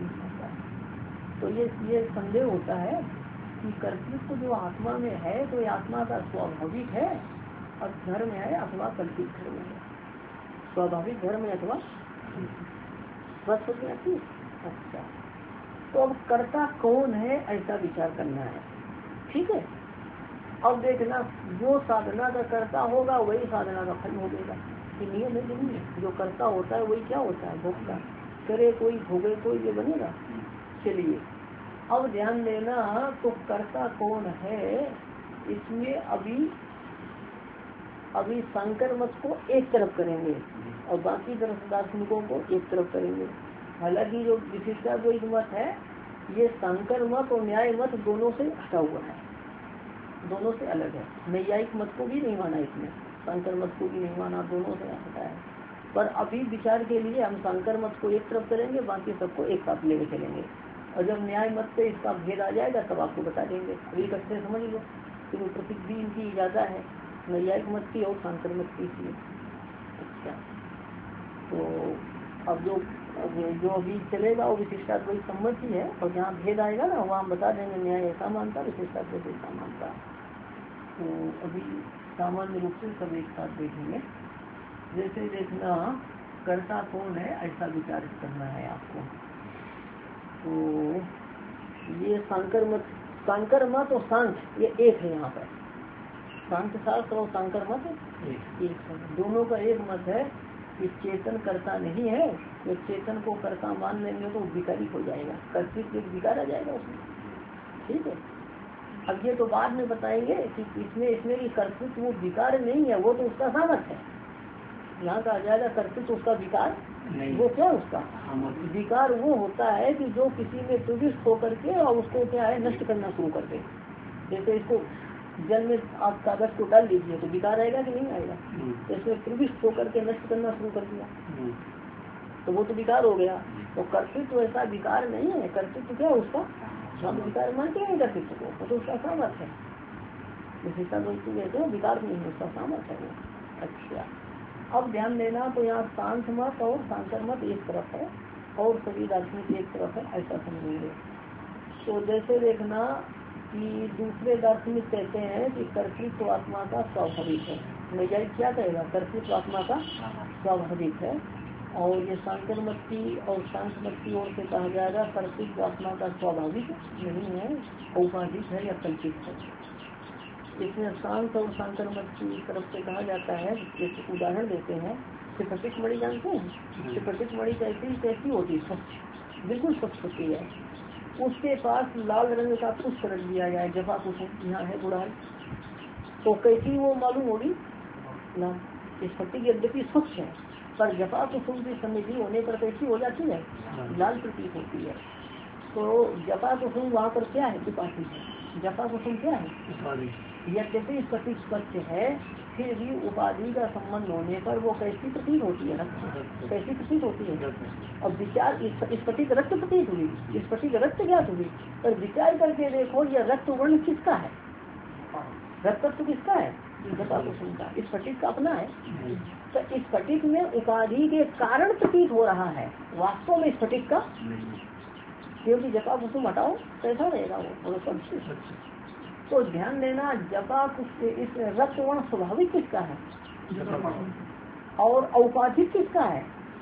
तो ये संदेह होता है कि कर्तृत्व जो आत्मा में है, तो ये आत्मा का स्वाभाविक है और धर्म है अथवा कल्पित धर्म है। स्वाभाविक धर्म है अथवा बात समझ में आती है। अच्छा, तो अब कर्ता कौन है ऐसा विचार करना है, ठीक है। अब देखना, जो साधना का कर्ता होगा वही साधना का फल भोगेगा। ये नियम है, नहीं है। जो कर्ता होता है वही क्या होता है? भोगता। करे कोई भोगे कोई, ये बनेगा। चलिए अब ध्यान देना, तो कर्ता कौन है इसमें अभी शंकर मत को एक तरफ करेंगे और बाकी तरफ दार्शनिकों को एक तरफ करेंगे। हालांकि जो विशिष्टाद्वैत मत है, ये शंकर मत और न्याय मत दोनों से हटा हुआ है, दोनों से अलग है। नैयायिक मत को भी नहीं माना इसमें, शंकर मत को भी नहीं माना, दोनों से हटा है। पर अभी विचार के लिए हम शंकर मत को एक तरफ करेंगे, बाकी सबको एक साथ लेके चलेंगे। और जब न्याय मत से इसका भेद आ जाएगा तब आपको बता देंगे। अभी कच्चे समझ लो, क्योंकि प्रसिद्धि इनकी ज्यादा है, नैयायिक मत की और शंकर मत की। अच्छा, तो अब जो अब जो अभी चलेगा वो विशिष्टाद्वैत सम्मत ही है, और जहाँ भेद आएगा ना वहाँ हम बता देंगे न्याय ऐसा मानता, विशिष्टाद्वैत ऐसा मानता। तो अभी सामान्य रूप से सब एक साथ देखेंगे। जैसे देखना कर्ता कौन है ऐसा विचार करना है आपको। तो ये सांकर मत और सांख्य ये एक है यहाँ पर। सांख्य शास्त्र और सांकर मत एक है, दोनों का एक मत है कि चेतन कर्ता नहीं है। तो चेतन को कर्ता मान लेंगे तो विकारी हो जाएगा, कर्तृत्व एक विकार आ जाएगा उसमें। ठीक है, अब ये तो बाद में बताएंगे कि इसमें कि कर्तृत्व वो विकार नहीं है, वो तो उसका सामर्थ्य है। यहाँ का आ जाएगा कर्तृत्व उसका विकार नहीं, वो क्या उसका विकार वो होता है कि जो किसी में प्रविष्ट होकर के और उसको क्या है नष्ट करना शुरू कर दे। जैसे इसको जल में आप कागज को डाल लीजिए तो विकार आएगा कि नहीं आएगा, तो इसमें प्रविष्ट होकर के नष्ट करना शुरू कर दिया तो वो तो विकार हो गया। तो कर्तृत्व ऐसा विकार नहीं है, कर्तृत्व क्या उसका हम विकार मानते हैं कर्तृत्व को, वो तो उसका सामर्थ्य है। विशेषता बोलती कहते हैं विकार नहीं है, उसका सामर्थ्य है वो। अच्छा, अब ध्यान देना तो यहाँ सांख्य मत और सांकर मत एक तरफ है और सभी दार्शनिक एक तरफ है, ऐसा समझेंगे। तो जैसे देखना कि दूसरे दार्शनिक कहते हैं कि कर्तृत्व आत्मा का स्वाभाविक है। वैज्ञानिक क्या कहेगा, कर्तृत्व आत्मा का स्वाभाविक है। और ये सांकर मत की और सांख्य मत की ओर से कहा जाएगा कर्तृत्व आत्मा का स्वाभाविक नहीं है, औपाधिक है या कल्पित है। इसमें सांख्य और सांकर मत की तरफ से कहा जाता है, जैसे उदाहरण देते हैं सिफटिक मणि जानते हैं, सिफटिक मणि कैसी होती है, स्वच्छ, बिल्कुल स्वच्छ होती है। उसके पास लाल रंग का पुष्प रख दिया जाए, जपा कुसुम यहाँ है गुड़ाल, तो कैसी वो मालूम होगी ना। स्फटिक यद्यपि स्वच्छ है पर जपा कुसुम की समिति होने पर कैसी हो जाती है, लाल प्रतीत होती है। तो जपा कुसुम वहाँ पर क्या है, उपाधि है। जपा कुसुम क्या है, यद्यपि स्फटिक स्वच्छ है फिर भी उपाधि का संबंध होने पर वो कैसी प्रतीत होती है, कैसी प्रतीत होती है। अब विचार स्फटिक रक्त प्रतीत हुई, स्फटिक रक्त ज्ञात हुई, पर विचार करके देखो यह रक्त वर्ण किसका है, रक्त तत्व किसका है, जपा कुसुम का, स्फटिक का अपना है। तो स्फटिक में उपाधि के कारण प्रतीत हो रहा है, वास्तव में स्फटिक का, क्योंकि जपा कुसुम हटाओ कैसा रहेगा वो तो ध्यान देना जपा इस रक्त वर्ण स्वाभाविक किसका है और औपाधिक किसका है।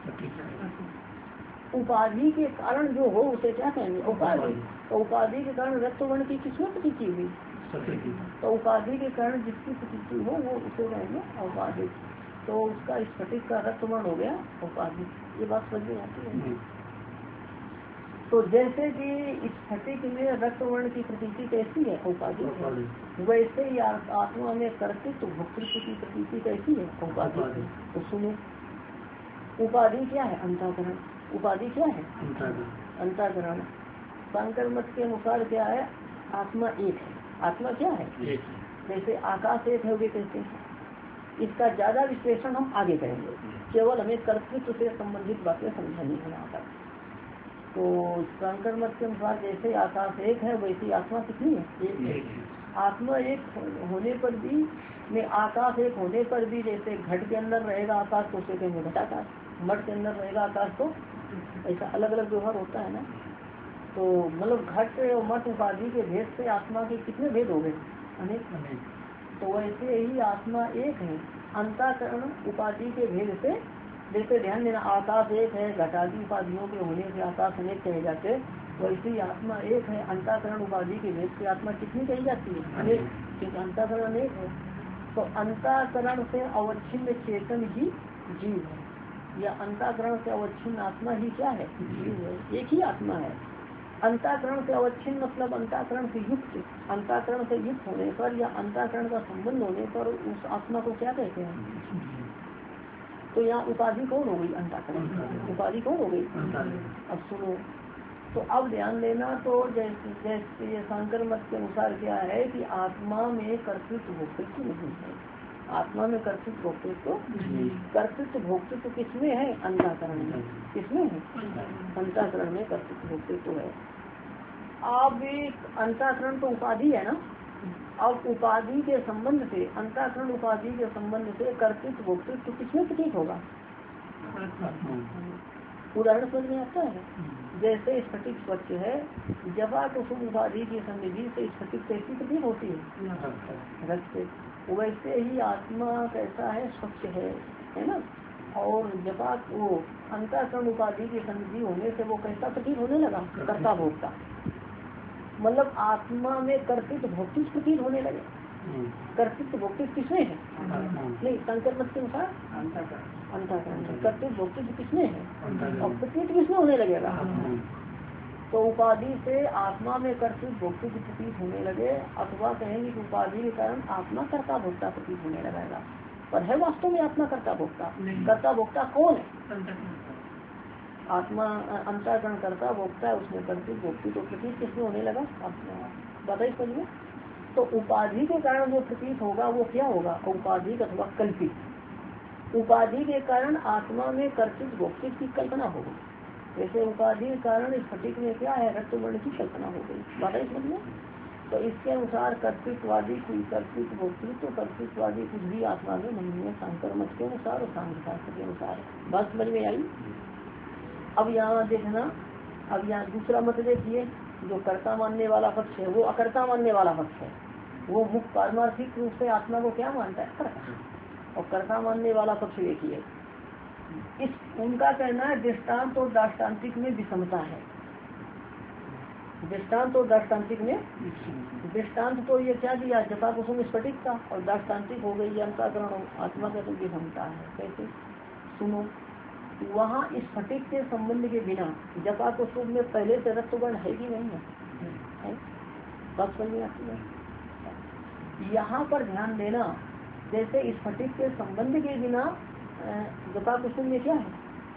उपाधि के कारण जो हो उसे क्या कहेंगे, उपाधि। तो उपाधि के कारण रक्त वर्ण की किसमें प्रतीति हुई, तो उपाधि के कारण जिसकी प्रतीति हो वो उसे कहेंगे औपाधिक। तो उसका स्फटिक का रक्त वर्ण हो गया औपाधिक, ये बात समझ में आती है। तो जैसे कि स्फटिक में रक्त वर्ण की प्रतीति कैसी है, औपाधिक है, वैसे ही आत्मा में कर्तृत्व भोक्तृत्व की प्रतीति कैसी है, औपाधिक है। तो सुनो, उपाधि क्या है, अंतःकरण। उपाधि क्या है, अंतःकरण। सांकर मत के अनुसार क्या है, आत्मा एक है। आत्मा क्या है, जैसे आकाश एक है वे कहते हैं। इसका ज्यादा विश्लेषण हम आगे करेंगे, केवल हमें कर्तृत्व से संबंधित बातें समझानी है यहाँ पर। तो सांकर मत के अनुसार जैसे आकाश एक है वैसी आत्मा कितनी है, एक है। आत्मा एक होने पर भी में आकाश एक होने पर भी जैसे घट के अंदर रहेगा आकाश तो उसे कहेंगे घटाकाश, मठ के अंदर रहेगा आकाश तो ऐसा अलग अलग व्यवहार होता है ना। तो मतलब घट और मठ उपाधि के भेद से आत्मा के कितने भेद हो गए, अनेक। तो वैसे ही आत्मा एक है, अंतःकरण उपाधि के भेद से। जैसे ध्यान देना आकाश एक है, घटादी उपाधियों के होने से आकाश अनेक कहे जाते, वैसे ही आत्मा एक है, अंतःकरण उपाधि के भेद से आत्मा कितनी कही जाती है, अनेक, क्योंकि अंतःकरण अनेक है। तो अंतःकरण से अवच्छिन्न चेतन ही जीव है, या अंतःकरण से अवच्छिन्न आत्मा ही क्या है, जीव है, एक ही आत्मा है। अंतःकरण से अवच्छिन्न मतलब अंतःकरण से युक्त, अंतःकरण से युक्त होने पर या अंतःकरण का संबंध होने पर उस आत्मा को क्या कहते हैं। तो यहाँ उपाधि कौन हो गई, अंतःकरण, उपाधि कौन हो गई। अब सुनो, तो अब ध्यान देना। तो जैसे ये सांकर मत के अनुसार क्या है कि आत्मा में कर्तृत्व भोक्तृत्व नहीं है, आत्मा में कर्तृत्व भोक्तृत्व, कर्तृत्व भोक्तृत्व किसमें है, अंतःकरण में। किसमें है, अंतःकरण में कर्तृत्व भोक्तृत्व है। अब अंतःकरण तो उपाधि है ना, अब उपाधि के संबंध से, अंतःकरण उपाधि के संबंध से कर्तृत्व भोक्तृत्व किसमें प्रतीत होगा, उदाहरण समझ में आता है? जैसे स्फटिक स्वच्छ है, जपा कुसुम उपाधि की सन्निधि से स्फटिक कैसी प्रतीत होती है? रक्त से। वैसे ही आत्मा कैसा है? स्वच्छ है ना। और जपा वो अंतःकरण उपाधि की सन्निधि होने से वो कैसा प्रतीत होने लगा? कर्ता भोक्ता। मतलब आत्मा में कर्तृत्व भोक्तित्व प्रतीत होने लगे। कर्तृत्व भोक्तित्व किसमें है? नहीं, शंकर मत के अनुसार अंतःकरण कर्तृत्व भोक्तित्व किसमें है? और प्रतीत किसमें होने लगेगा? तो उपाधि से आत्मा में कर्तृत्व भोक्तित्व प्रतीत होने लगे, अथवा कहेंगे कि उपाधि के कारण आत्मा कर्ता भोक्ता प्रतीत होने लगेगा। पर है वास्तव में आत्मा कर्ता भोक्ता? कर्ता भोक्ता कौन है? आत्मा अंतःकरण कर्ता भोक्ता है, उसमें कर्तृत्व भोक्तित्व तो प्रतीत किसमें होने लगा? आत्मा। बताइए समझिए। तो उपाधि के कारण जो प्रतीत होगा वो क्या होगा? उपाधि अथवा कल्पित। उपाधि के कारण आत्मा में कर्तृत्व भोक्तित्व की कल्पना होगी। जैसे उपाधि के कारण स्फटिक में क्या है? रक्तवर्ण की कल्पना हो गई। बताइए समझिए। तो इसके अनुसार कर्तृत्ववादी कोई कर्तृत्व भोक्तृत्व कर्तृत्ववादी कुछ भी आत्मा में नहीं है, शंकर मत के अनुसार और सांख्य शास्त्र के अनुसार। बात समझ में आई? अब यहाँ देखना, अब यहाँ दूसरा मत देखिए। जो कर्ता मानने वाला पक्ष है वो अकर्ता मानने वाला पक्ष है। वो मुख्य पारमार्थिक रूप से आत्मा को क्या मानता है? कर्ता। और कर्ता मानने वाला पक्ष देखिए, इस उनका कहना है दृष्टांत और दाष्टान्तिक में विषमता है। दृष्टांत और दाष्टान्तिक में दृष्टांत तो ये क्या दिया? जपा कुसुम स्फटिक का, और दाष्टान्तिक हो गई अंतःकरण आत्मा का, तो विषमता है। कैसे? सुनो, वहाँ स्फटिक के संबंध के बिना जपा कुसुम में पहले से रक्तवर्ण है कि नहीं है? बात समझ में आती है? यहाँ पर ध्यान देना, जैसे स्फटिक के संबंध के बिना जपा कुसुम में क्या है?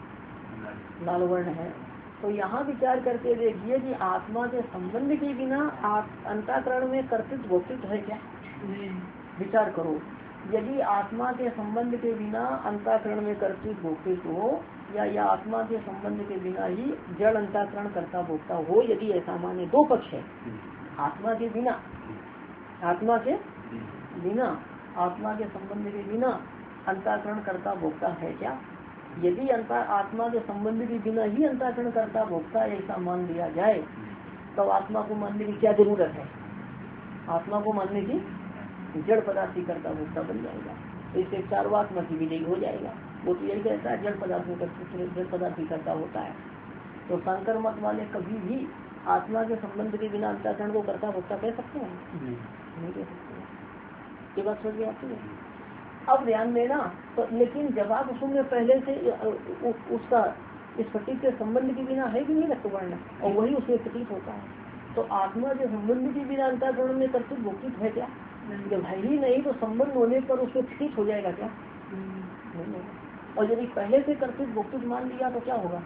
लाल वर्ण है। तो यहाँ विचार करके देखिए कि आत्मा के संबंध के बिना अंतःकरण में कर्तृत्व भोक्तृत्व है क्या? विचार करो। यदि आत्मा के संबंध के बिना अंतःकरण में कर्तृत्व भोक्तृत्व हो, या आत्मा के संबंध के बिना ही जड़ अंतःकरण कर्ता भोक्ता हो, यदि ऐसा माने, दो पक्ष है। आत्मा के बिना, आत्मा के संबंध के बिना अंतःकरण कर्ता भोक्ता है क्या? यदि आत्मा के संबंध के बिना ही अंतःकरण कर्ता भोक्ता ऐसा मान लिया जाए, तो आत्मा को मानने की क्या जरूरत है? आत्मा को मानने की जड़ पदार्थी कर्ता भोक्ता बन जाएगा। तो इससे चारवाक मत विजयी हो जाएगा। वो तो यही कहता है जड़ पदार्थ में जड़ पदार्थी कर्ता होता है। तो शंकर मत वाले कभी भी आत्मा के संबंध के बिना अंतःकरण को कर्ता भोक्ता कह सकते हैं? नहीं कह सकते। ये बात समझ में आती है? अब ध्यान देना। तो लेकिन जपा कुसुम में पहले से उसका स्फटिक के संबंध के बिना है कि नहीं रक्तवर्ण, और वही उसमें प्रतीत होता है। तो आत्मा के संबंध के बिना अंतःकरण में कर्तृत्व भोक्तृत्व है क्या? जब है ही नहीं तो संबंध होने पर उसमें प्रतीत हो जाएगा क्या? नहीं। और यदि पहले से कर्तृत्व भोक्तृत्व मान लिया तो क्या होगा?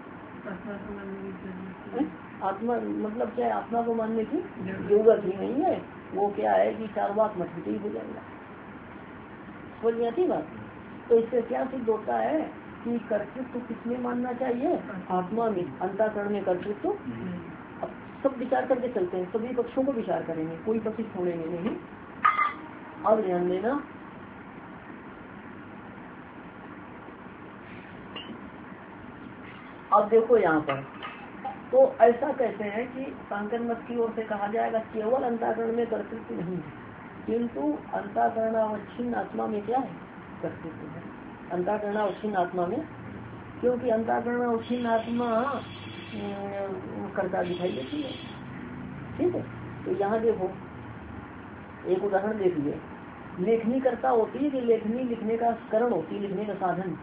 आत्मा मतलब क्या है? आत्मा को मानने की जरूरत ही नहीं है। वो क्या है कि चारवाक मत विजयी हो जाएगा। समझ में आती बात? तो इससे क्या सिद्ध होता है कि कर्तृत्व किसमें मानना चाहिए? आत्मा में, अंतःकरण में कर्तृत्व। अब सब विचार करके चलते हैं, सभी पक्षों को विचार करेंगे, कोई पक्ष छोड़ेंगे नहीं। अब ध्यान देना, अब देखो यहाँ पर तो ऐसा कहते हैं कि शंकर मत की ओर से कहा जाएगा केवल अंतःकरण में कर्तृत्व नहीं है, किंतु अंतःकरणावच्छिन्न आत्मा में क्या है? कर्तृत्व है। अंतःकरणावच्छिन्न आत्मा में, क्योंकि अंतःकरणावच्छिन्न आत्मा कर्ता दिखाई देती है। ठीक है, तो यहाँ देखो एक उदाहरण देखिए। लेखनी कर्ता होती है कि लेखनी लिखने का करण होती है, लिखने का साधन,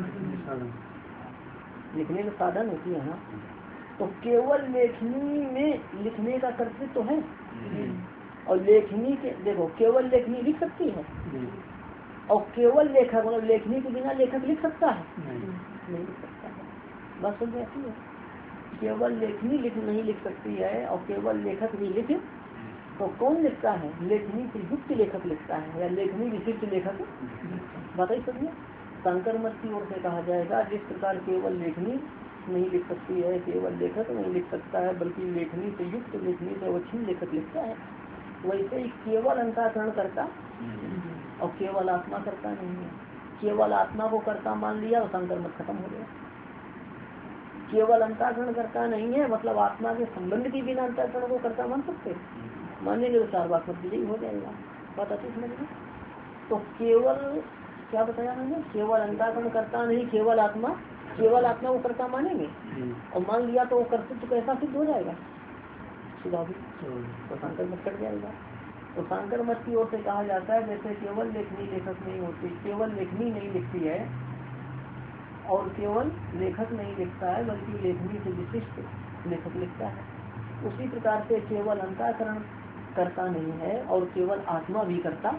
लिखने का साधन होती है। हाँ, तो केवल लेखनी में लिखने का कर्तृत्व तो है। और लेखनी के देखो, केवल लेखनी लिख सकती है, और केवल लेखक मतलब लेखनी के बिना लेखक लिख सकता है? नहीं लिख सकता है। बस समझ आती है? केवल लेखनी नहीं लिख सकती है, और केवल लेखक भी लिख, तो कौन लिखता है? लेखनी से युक्त लेखक लिखता है, या लेखनी विशिष्ट लेखक। बताइए समझिए। शंकर मत की ओर से कहा जाएगा जिस प्रकार केवल लेखनी नहीं लिख सकती है, केवल लेखक नहीं लिख सकता है, बल्कि लेखनी से युक्त, लेखनी से अवच्छिन्न लेखक लिखता है, वैसे ही केवल अंतःकरण करता और केवल आत्मा करता नहीं है। केवल आत्मा को कर्ता मान लिया और शंकर मत खत्म हो गया। केवल अंतःकरण करता नहीं है, मतलब आत्मा के संबंध के बिना अंतःकरण को करता मान सकते, मानेंगे तो 4 बात मतलब यही हो जाएगा। बात आती समझ में। तो केवल क्या बताया मैंने, केवल अंतःकरण करता नहीं, केवल आत्मा को कर्ता मानेंगे और मान लिया तो वो कर्तृत्व कैसा सिद्ध हो जाएगा, सुधा भी तो सांकर मत कट जाएगा। तो सांकर मत की ओर से कहा जाता है जैसे केवल लेखनी लेखक नहीं होती, केवल लेखनी नहीं लिखती है और केवल लेखक नहीं लिखता है, बल्कि लेखनी से विशिष्ट लेखक लिखता है। उसी प्रकार से केवल अंतःकरण करता नहीं है और केवल आत्मा भी करता,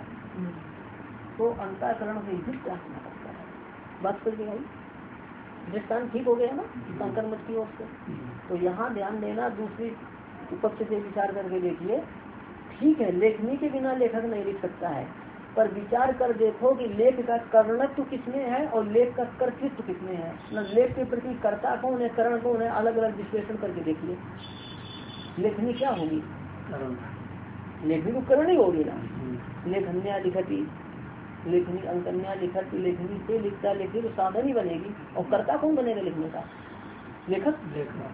तो अंतःकरण से युक्त आत्मा करता है। बात कर भाई, दृष्टांत ठीक हो गया ना शंकर मत की ओर से। तो यहाँ ध्यान देना, दूसरी पक्ष से विचार करके देखिए। ठीक है, लेखनी के बिना लेखक नहीं लिख सकता है, पर विचार कर देखो कि लेख का कर्णत्व किसमें है और लेख का कर्तृत्व किसमें है। न लेख के प्रति कर्ता कौन है, करण कौन है, अलग अलग विश्लेषण करके देखिए। लेखनी क्या होगी, लेखनी को करण ही होगी ना। लेखन्या लिखती, लेखनी अंकन्या लिखती, लेखनी से लिखता, लेखनी तो साधन ही बनेगी। और कर्ता कौन बनेगा लिखने का, लेखक।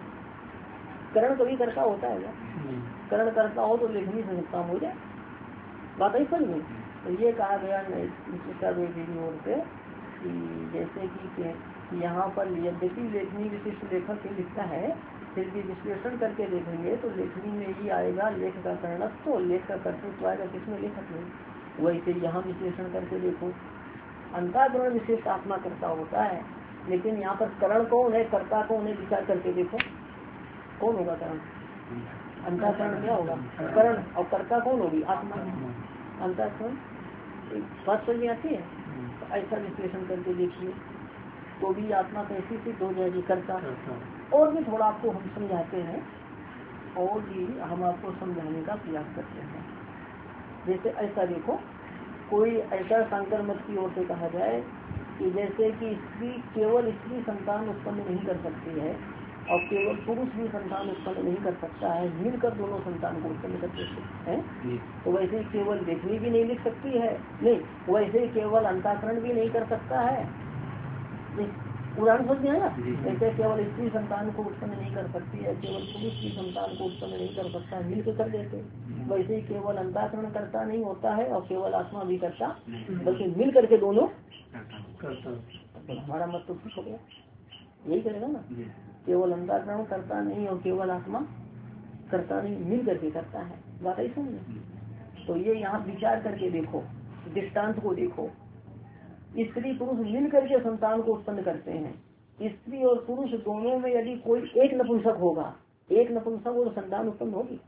करण कभी कर्ता होता है क्या, करण करता हो तो लेखनी से काम हो जाए। बात है समझ में। तो ये कहा गया ओर से कि जैसे कि यहाँ पर यद्यपि लेखनी विशिष्ट लेखक ही लिखता है, फिर भी विश्लेषण करके देखेंगे तो लेखनी में ही आएगा लेख का कर्णत्व, तो लेख का कर्तृत्व आएगा किसमें, लेखक में। वैसे यहाँ विश्लेषण करके देखो, अंतःकरण विशेष आत्मा कर्ता होता है, लेकिन यहाँ पर करण कौन है, कर्ता कौन है, विचार करके देखो कौन होगा करण। अंतःकरण क्या होगा, करण, और कर्ता कौन होगी, आत्मा। अंतःकरण बात समझ में आती है। तो ऐसा विश्लेषण करके देखिए तो भी आत्मा कैसी सिद्ध हो जाएगी, कर्ता। और भी थोड़ा आपको हम समझाते हैं, और भी हम आपको समझाने का प्रयास करते हैं। जैसे ऐसा देखो, कोई ऐसा शंकर मत की ओर से कहा जाए कि जैसे कि स्त्री केवल स्त्री संतान उत्पन्न नहीं कर सकती है और केवल पुरुष भी संतान उत्पन्न नहीं कर सकता है, मिलकर दोनों संतान को उत्पन्न कर सकते हैं। तो वैसे ही केवल देखनी भी नहीं लिख सकती है, नहीं वैसे ही केवल अंतःकरण भी नहीं कर सकता है। उदाहरण समझ में आया। जैसे केवल स्त्री संतान को उत्पन्न नहीं कर सकती है, केवल पुरुष की संतान को उत्पन्न नहीं कर सकता है, मिलकर कर देते। वैसे ही केवल अंतःकरण करता नहीं होता है और केवल आत्मा भी करता, बल्कि मिल करके दोनों करता। हमारा मत तो ठीक हो गया, यही करेगा ना। केवल अंतःकरण करता नहीं और केवल आत्मा करता नहीं, मिल करके करता है। बात ऐसा नहीं। तो ये यहाँ विचार करके देखो, दृष्टांत को देखो। स्त्री पुरुष मिल करके संतान को उत्पन्न करते हैं। स्त्री और पुरुष दोनों में यदि कोई एक नपुंसक होगा, एक नपुंसक हो तो संतान उत्पन्न होगी।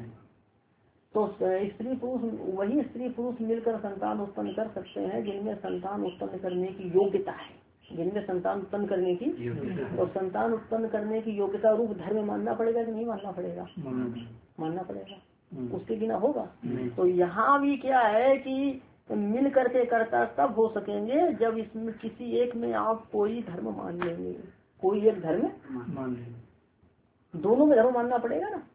तो स्त्री पुरुष, वही स्त्री पुरुष मिलकर संतान उत्पन्न कर सकते हैं जिनमें संतान उत्पन्न करने की योग्यता है, जिनमें संतान उत्पन्न करने की। और संतान उत्पन्न करने की योग्यता रूप धर्म मानना पड़ेगा कि नहीं मानना पड़ेगा, मानना पड़ेगा, उसके बिना होगा। तो यहाँ भी क्या है कि मिल करके करता तब हो सकेंगे जब इसमें किसी एक में आप कोई धर्म मान लेंगे, कोई एक धर्म मान लेंगे। दोनों में धर्म मानना पड़ेगा ना।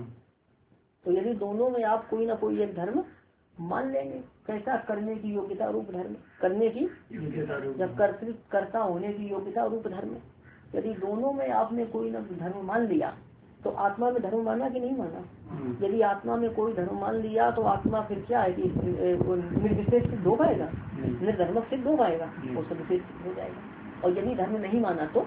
तो यदि दोनों में आप कोई ना कोई एक धर्म मान लेंगे, कैसा, करने की योग्यता रूप धर्म, करने की जब कर्ता होने की योग्यता रूप धर्म, यदि दोनों में आपने कोई ना धर्म मान लिया तो आत्मा में धर्म माना कि नहीं माना। यदि आत्मा में कोई धर्म मान लिया तो आत्मा फिर क्या है कि निर्विशेष सिद्ध हो पाएगा, निर्धर्म सिद्ध हो पाएगा, वो सविशेष सिद्ध हो जाएगा। और यदि धर्म नहीं माना तो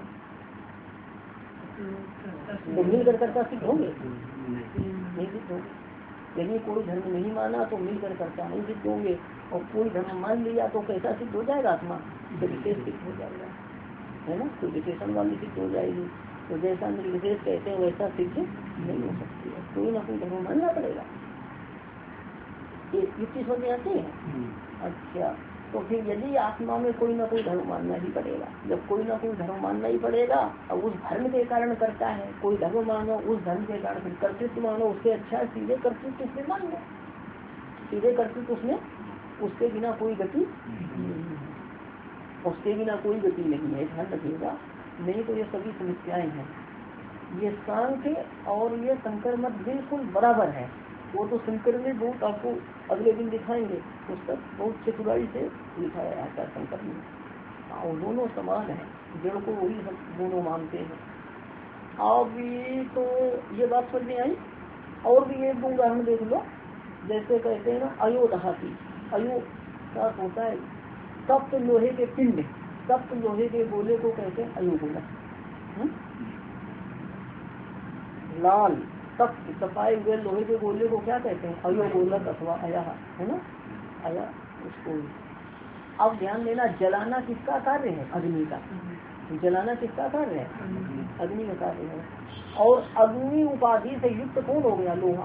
मिलकर करता सिद्ध होंगे, नहीं सिद्ध होंगे। यदि कोई धर्म नहीं माना तो मिलकर करता नहीं सिद्ध होंगे, और कोई धर्म मान लिया तो कैसा सिद्ध हो जाएगा, आत्मा सविशेष सिद्ध हो जाएगा, है ना। तो विशेषण वाली सिद्ध हो जाएगी। तो जैसा निर्विशेष कहते हैं वैसा सिद्ध नहीं हो सकती है, कोई ना कोई धर्म मानना पड़ेगा। ये युक्ति समझ में आती है। अच्छा, तो फिर यदि आत्मा में कोई ना कोई धर्म मानना ही पड़ेगा, जब कोई ना कोई धर्म मानना ही पड़ेगा और उस धर्म के कारण करता है, कोई धर्म मानो उस धर्म के कारण, फिर कर्तृत्व मानो, उससे अच्छा है सीधे कर्तृत्व उसमें मान लो, सीधे कर्तृत्व उसमें, उसके बिना कोई गति, उसके बिना कोई गति नहीं है, ध्यान रखिएगा। नहीं तो ये सभी समस्याएं हैं। ये सांख्य और ये शंकर मत बिल्कुल बराबर है। वो तो शंकर में बहुत आपको अगले दिन दिखाएंगे, पुस्तक बहुत चतुराई से लिखाया जाता है शंकर में। और दोनों समान है, जड़ को वही दोनों मानते हैं। अब ये तो ये बात समझ में आई। और भी एक दो उदाहरण देख लो। जैसे कहते हैं ना अयोदहाती, अयो का होता है तप्त लोहे के पिंड, तप्त लोहे के गोले को कहते हैं अयोगोलक। लाल तप्त तपाए हुए लोहे के गोले को क्या कहते हैं? अयोगोलक अथवा अया, है ना, अया उसको। अब ध्यान देना, जलाना किसका कार्य है? अग्नि का। जलाना किसका कार्य है? अग्नि का कार्य है। और अग्नि उपाधि से युक्त कौन हो गया? लोहा।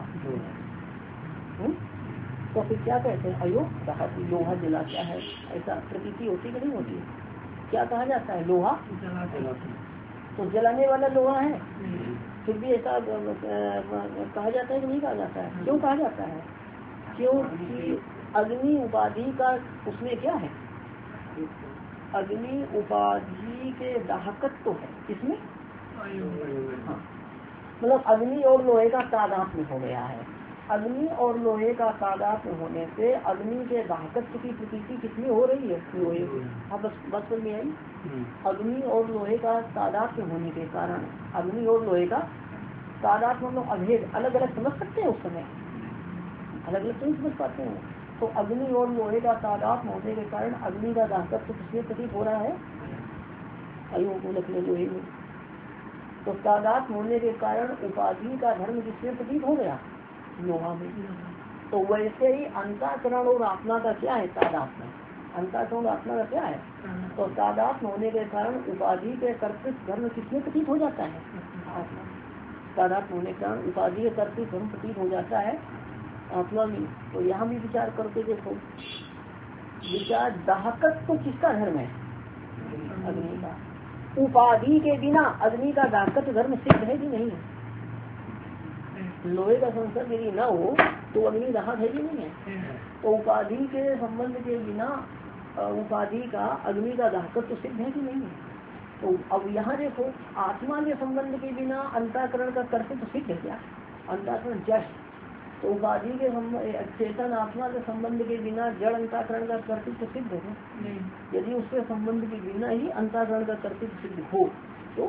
तो फिर क्या कहते हैं? अयो दहाती, लोहा जलाता है। ऐसा प्रतीति होती कि नहीं होती? क्या कहा जाता है? लोहा। तो जलाने वाला लोहा है, फिर भी ऐसा कहा जाता है कि नहीं कहा जाता है? क्यों कहा जाता है? क्योंकि अग्नि उपाधि का उसमें क्या है? अग्नि उपाधि के दाहकत्व तो है इसमें। हाँ, मतलब अग्नि और लोहे का तादात्म्य हो गया है। अग्नि और लोहे का तादात्म्य होने से अग्नि के दाहकत्व की प्रतीति किसमें हो रही है? लोहे। हाँ, बस में आई। अग्नि और लोहे का तादात्म्य होने के कारण, अग्नि और लोहे का तादात्म्य मतलब अभेद, अलग अलग समझ सकते हैं उस समय, अलग अलग तो नहीं समझ पाते हैं। तो अग्नि और लोहे का तादात्म्य होने के कारण अग्नि का दाहकत्व किसमें प्रतीत हो रहा है? अयोगोलक में, लोहे में। तो तादात्म्य होने के कारण उपाधि का धर्म किसमें प्रतीत हो गया? लोहा में। तो वैसे ही अंतःकरण और आत्मा का क्या है? तादात्म्य। अंतःकरण और आत्मा का क्या है? तो तादात्म्य होने के कारण उपाधि के कर्तृत्व धर्म किसमें प्रतीत हो जाता है? आत्मा। तादात्म्य होने के कारण उपाधि के कर्तृत्व धर्म प्रतीत हो जाता है आत्मा में। तो यहाँ भी विचार करके देखो, विचार दाहकत्व तो किसका धर्म है? अग्नि का। उपाधि के बिना अग्नि का दाहकत्व धर्म सिद्ध है कि नहीं है? लोहे का संसर्ग यदि न हो तो अग्नि दाहक है कि नहीं है? तो उपाधि के संबंध के बिना उपाधि का अग्नि का दाहकत्व तो सिद्ध है कि नहीं है? तो अब यहाँ देखो, आत्मा के संबंध के बिना अंतःकरण का कर्तव्य सिद्ध है क्या? अंतःकरण जड़, तो उपाधि के चेतन आत्मा के संबंध के बिना जड़ अंतःकरण का कर्तव्य सिद्ध है। यदि उसके संबंध के बिना ही अंतःकरण का कर्तव्य सिद्ध हो तो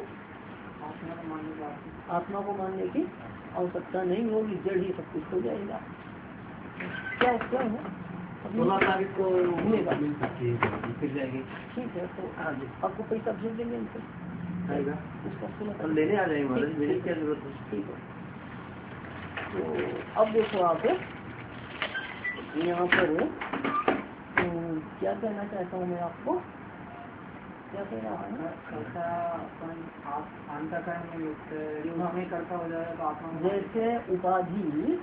आत्मा को मानने की आवश्यकता नहीं होगी, जड़ ही सब कुछ हो जाएगा। क्या क्या है? 16 तारीख को मिलेगा, मिल सकती है, फिर जाएगी। ठीक है, तो आपको पैसा भेज देंगे इनसे, उसका लेने आ जाएंगे महाराज, मेरी क्या जरूरत है। ठीक है, तो अब देखो आप यहाँ पर क्या कहना चाहता हूँ मैं आपको, क्या कहना है? करता हो जाएगा तो जैसे उपाधि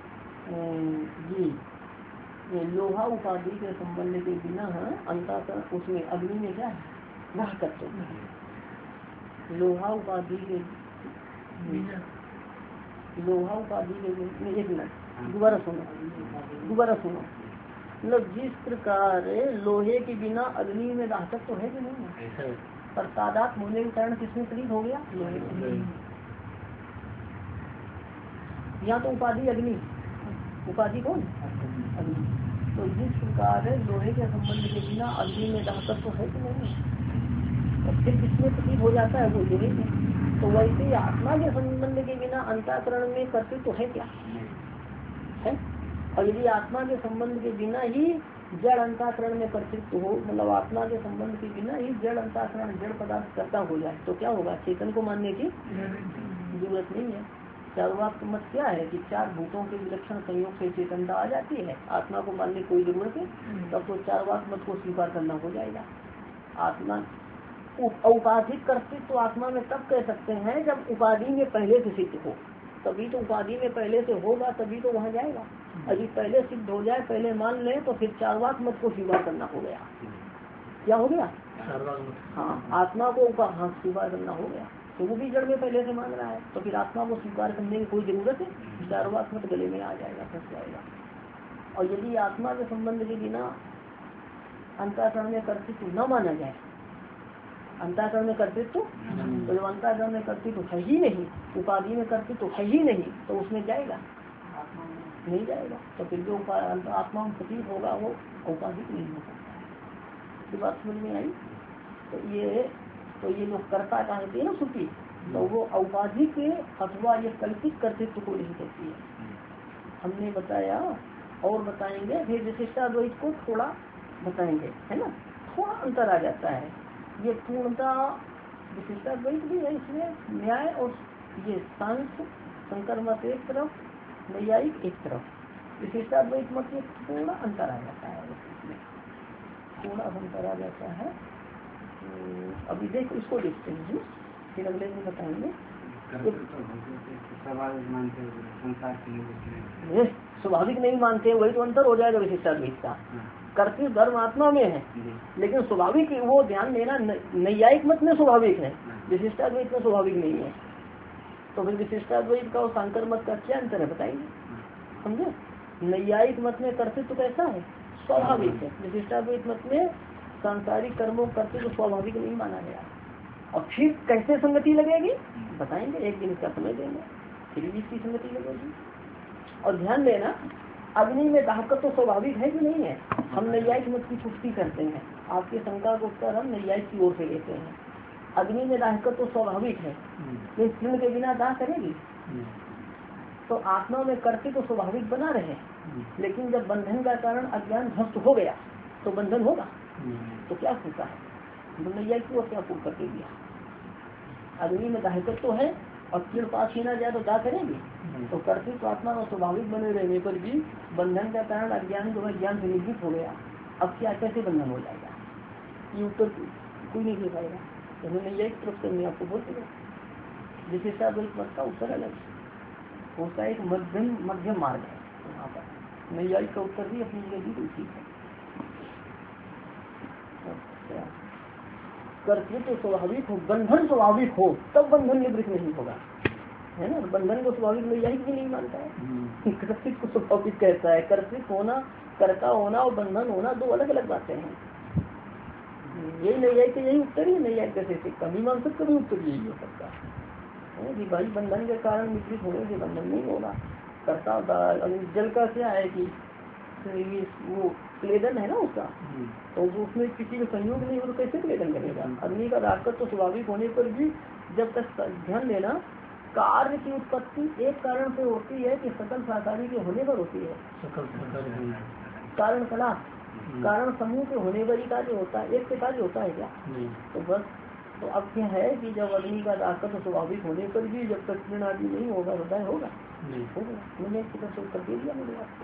ये लोहा उपाधि के संबंध के बिना अंतःकरण, उसमें अग्नि में क्या है? वह करते हैं। लोहा उपाधि के एक मिनट दोबारा सुनो। मतलब जिस प्रकार लोहे के बिना अग्नि में दाहकत्व तो है कि नहीं है? पर तादात्म्य होने के कारण किसमें प्रतीत हो गया? लोहे में। यहाँ तो उपाधि अग्नि, उपाधि कौन? अग्नि। तो जिस प्रकार लोहे के संबंध के बिना अग्नि में दाहकत्व तो है कि नहीं है? तो फिर किसमें प्रतीत हो जाता है? वो लोहे में। तो वैसे ही आत्मा के संबंध के बिना अंतःकरण में कर्तृत्व तो है क्या? है। और यदि आत्मा के संबंध के बिना ही जड़ अंतःकरण में कर्तृत्व हो, मतलब आत्मा के संबंध के बिना ही जड़ अंतःकरण जड़ पदार्थ करता हो जाए, तो क्या होगा? चेतन को मानने की जरूरत नहीं है। चार्वाक मत क्या है कि चार भूतों के विलक्षण संयोग से चेतनता आ जाती है, आत्मा को मानने की कोई जरूरत है, तब तो चार्वाक मत को स्वीकार करना हो जाएगा। आत्मा औपाधिक कर्तृत्व तो आत्मा में तब कह सकते हैं जब उपाधि में पहले से सिद्ध हो, तभी तो उपाधि में पहले से होगा, तभी तो वहाँ जाएगा। यदि पहले सिद्ध हो जाए, पहले मान ले, तो फिर चार्वाक मत को स्वीकार करना हो गया। क्या हो गया? हाँ, आत्मा को स्वीकार करना हो गया, तो वो भी जड़ में पहले से मान रहा है, तो फिर आत्मा को स्वीकार करने की कोई जरूरत है? चार्वाक मत गले में आ जाएगा, फंस जाएगा। और यदि आत्मा के संबंध के बिना अंतःकरण में कर्तृत्व न माना जाए, अंतःकरण में कर्तृत्व तो जब अंतःकरण में कर्तृत्व है ही नहीं, उपाधि में कर्तृत्व है ही नहीं, तो उसमें जाएगा? नहीं जाएगा। तो फिर जो आत्मा में प्रतीत होगा वो औपाधिक नहीं हो सकता। ये बात समझ में आई? तो ये लोग कर्ता कहते हैं ना, श्रुति, तो वो औपाधिक अथवा ये कल्पित कर्तृत्व को नहीं कहती है। हमने बताया और बताएंगे, फिर विशिष्टाद्वैत को थोड़ा बताएंगे, है ना, थोड़ा अंतर आ जाता है। ये पूर्णता विशिष्टाद्वैत भी है, इसमें न्याय और ये सांख्य शंकर मत एक तरफ, नैयायिक एक तरफ, विशिष्टाद्वैत मत में थोड़ा अंतर आ जाता है, इसमें थोड़ा अंतर आ जाता है। अभी देखो इसको देखते हैं, फिर अगले दिन बताएंगे। स्वाभाविक नहीं मानते, वही तो अंतर हो जाएगा विशिष्टाद्वैत का। कर्तृत्व धर्म आत्मा में है, लेकिन स्वाभाविक वो ध्यान देना, नैयायिक मत में स्वाभाविक है, विशिष्टाद्वैत में स्वाभाविक नहीं है। तो फिर विशिष्टाद्वैत का और शंकर मत का क्या अंतर है बताइए, समझे। नैयायिक मत में कर्तृत्व कैसा है, स्वाभाविक है। विशिष्टाद्वैत मत में सांसारिक कर्मों कर्तृत्व स्वाभाविक नहीं माना गया। और फिर कैसे संगति लगेगी बताएंगे, एक दिन का समय देंगे, फिर भी इसकी संगति लगेगी। और ध्यान देना, अग्नि में दाहकत्व तो स्वाभाविक है कि नहीं है। हम नैयायिक मत की पुष्टि करते हैं, आपके शंका को उत्तर हम नैयायिक की ओर से लेते हैं। अग्नि में दाहकत्व तो स्वाभाविक है, लेकिन तृण के बिना दाह करेगी। तो आत्मा में कर्तृत्व तो स्वाभाविक बना रहे, लेकिन जब बंधन का कारण अज्ञान ध्वस्त हो गया तो बंधन होगा, तो क्या होता है, नैयायिक की ओर क्या पूर्ण करके दिया। अग्नि में दाहकत्व तो है और तृण पास ही ना जाए तो दाह करेगी। तो कर्तृत्व आत्मा में स्वाभाविक बने रहने पर भी बंधन का कारण अज्ञान जो है ज्ञान से निर्जित हो गया। अब क्या कैसे बंधन हो जाएगा, ये उत्तर कोई नहीं दे पाएगा। उन्होंने यही तरफ से मैं आपको बोल दिया। विशिष्टाद्वैत मत का उत्तर अलग है, उसका एक मध्यम मार्ग है। वहाँ पर नैयायिक का उत्तर भी अपनी जगह भी ठीक है। कर्तृत्व स्वाभाविक हो, बंधन स्वाभाविक हो, तब बंधन निवृत्त नहीं होगा, है ना। बंधन को स्वाभाविक नैयायिक भी नहीं मानता है, कर्तृत्व को स्वाभाविक कहता है। कर्तृत्व होना, कर्ता होना और बंधन होना दो अलग अलग बातें हैं। यही नैयायिक का यही उत्तर ही, नैयायिक कैसे मीमांसक का भी उत्तर यही हो सकता है कि भाई बंधन के कारण निवृत्त होने से बंधन नहीं होगा। कर्ता जल का क्या है कि वो क्लेदन है ना उसका, तो उसमें किसी का संयोग नहीं हो तो कैसे क्लेदन करेगा। अग्नि का दाहकत्व तो स्वाभाविक होने पर भी जब तक, ध्यान देना, कार्य की उत्पत्ति एक कारण से होती है कि सकल साकारी के होने पर होती है। कारण कला, कारण समूह के होने पर ही कार्य होता है, एक से कार्य होता है क्या। तो बस, तो अब क्या है कि जब अग्नि का दाहकत्व तो स्वाभाविक होने पर भी जब तक तृण आदि नहीं होगा हृदय होगा, मैंने एक तरफ से उत्तर दे दिया मेरे आपको।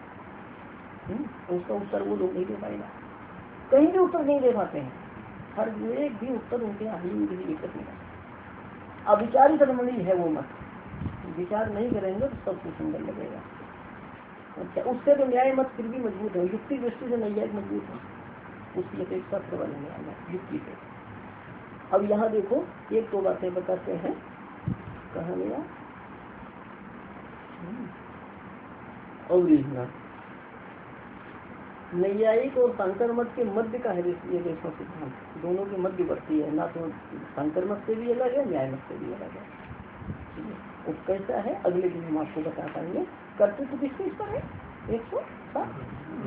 उसका उत्तर वो लोग नहीं दे पाएगा, कहीं भी उत्तर नहीं दे पाते हैं, हर एक भी उत्तर उनके आगे में किसी दिक्कत नहीं है। अविचारी कर्मणि है वो मत, विचार नहीं करेंगे तो सब कुछ सुंदर लगेगा। अच्छा, उससे तो न्याय मत फिर भी मजबूत है, युक्ति दृष्टि से न्याय मजबूत है, उसकी अपेक्षा प्रबल न्याय युक्ति से। अब यहाँ देखो एक दो बातें बताते हैं, कहा गया और नैयायिक और शंकर मत के मध्य का है ये देखो सिद्धांत, दोनों के मध्यवर्ती है ना, तो शंकर मत से भी अलग है, न्याय मत से भी अलग है। वो कैसा है अगले दिन हम आपको बता पाएंगे। कर्तृत्व किस चीज पर है, 107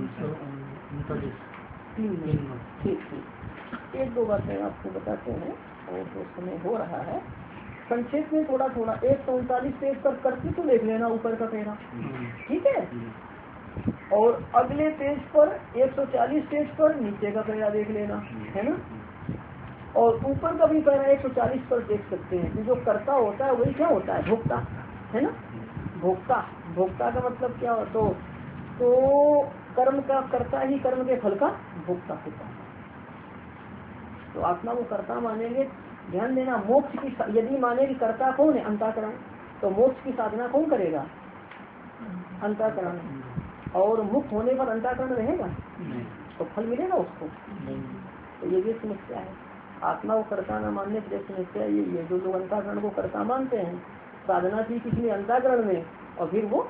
ठीक, एक दो बातें आपको बताते हैं और तो समय हो रहा है। संक्षेप में थोड़ा 139 पेज पर कर्तृत्व देख लेना, ऊपर का पैरा, ठीक है। और अगले पेज पर 140 पेज पर नीचे का पैरा देख लेना, है ना। और ऊपर का भी पैरा 140 पर देख सकते हैं कि जो कर्ता होता है वही क्या होता है, भोक्ता, है ना। भोक्ता, भोक्ता का मतलब क्या होता है, तो कर्म का कर्ता ही कर्म के फल का भोक्ता होता है। तो आत्मा को कर्ता मानेंगे। ध्यान देना, मोक्ष की यदि माने कि कर्ता कौन है, अंतःकरण, तो मोक्ष की साधना कौन करेगा, अंतःकरण। और मुक्त होने पर अंतःकरण रहेगा तो फल मिलेगा उसको, तो ये भी समस्या है। आत्मा को कर्ता न मानने की समस्या यही है। जो लोग अंतःकरण को कर्ता मानते हैं, साधना की किसी अंतःकरण में, और फिर वो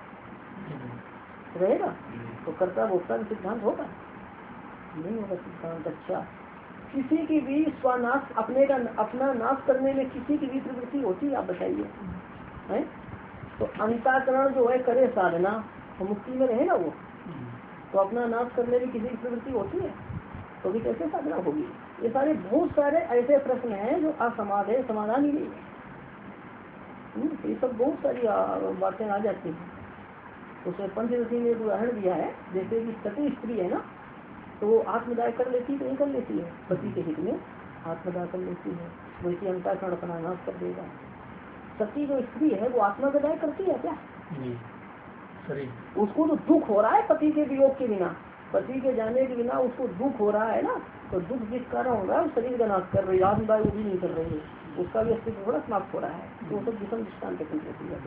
रहेगा तो कर्ता भोक्ता का सिद्धांत होगा, नहीं होगा सिद्धांत। अच्छा, किसी की भी स्वनाश, अपना नाश करने में किसी की भी प्रवृत्ति होती है, आप बताइए, है। तो अंतःकरण जो है करे साधना तो मुक्ति में रहेगा वो, तो अपना नाश करने में किसी की प्रवृत्ति होती है तो भी कैसे साधना होगी, ये सारे बहुत सारे ऐसे प्रश्न हैं जो असमाधान समाधान ही नहीं है। ये सब बहुत सारी बातें आ जाती हैं। उसमें पंचदशी ने एक उदाहरण दिया है, जैसे कि सती स्त्री है ना, तो वो आत्मदाय कर लेती है, नहीं कर लेती है, पति के हित में आत्मदाय कर लेती है, वैसे अंतःकरण अपना नाश कर देगा। सती जो स्त्री है वो आत्मदाय करती है क्या? उसको तो दुख हो रहा है पति के वियोग के बिना, पति के जाने के बिना उसको दुख हो रहा है ना, तो दुख जिस कारण हो रहा है शरीर का नाश कर रही है, आत्मदाय वो भी नहीं कर रही है, उसका भी अस्तित्व थोड़ा समाप्त हो रहा है। तो वो सब विषम दृष्टांत देती है।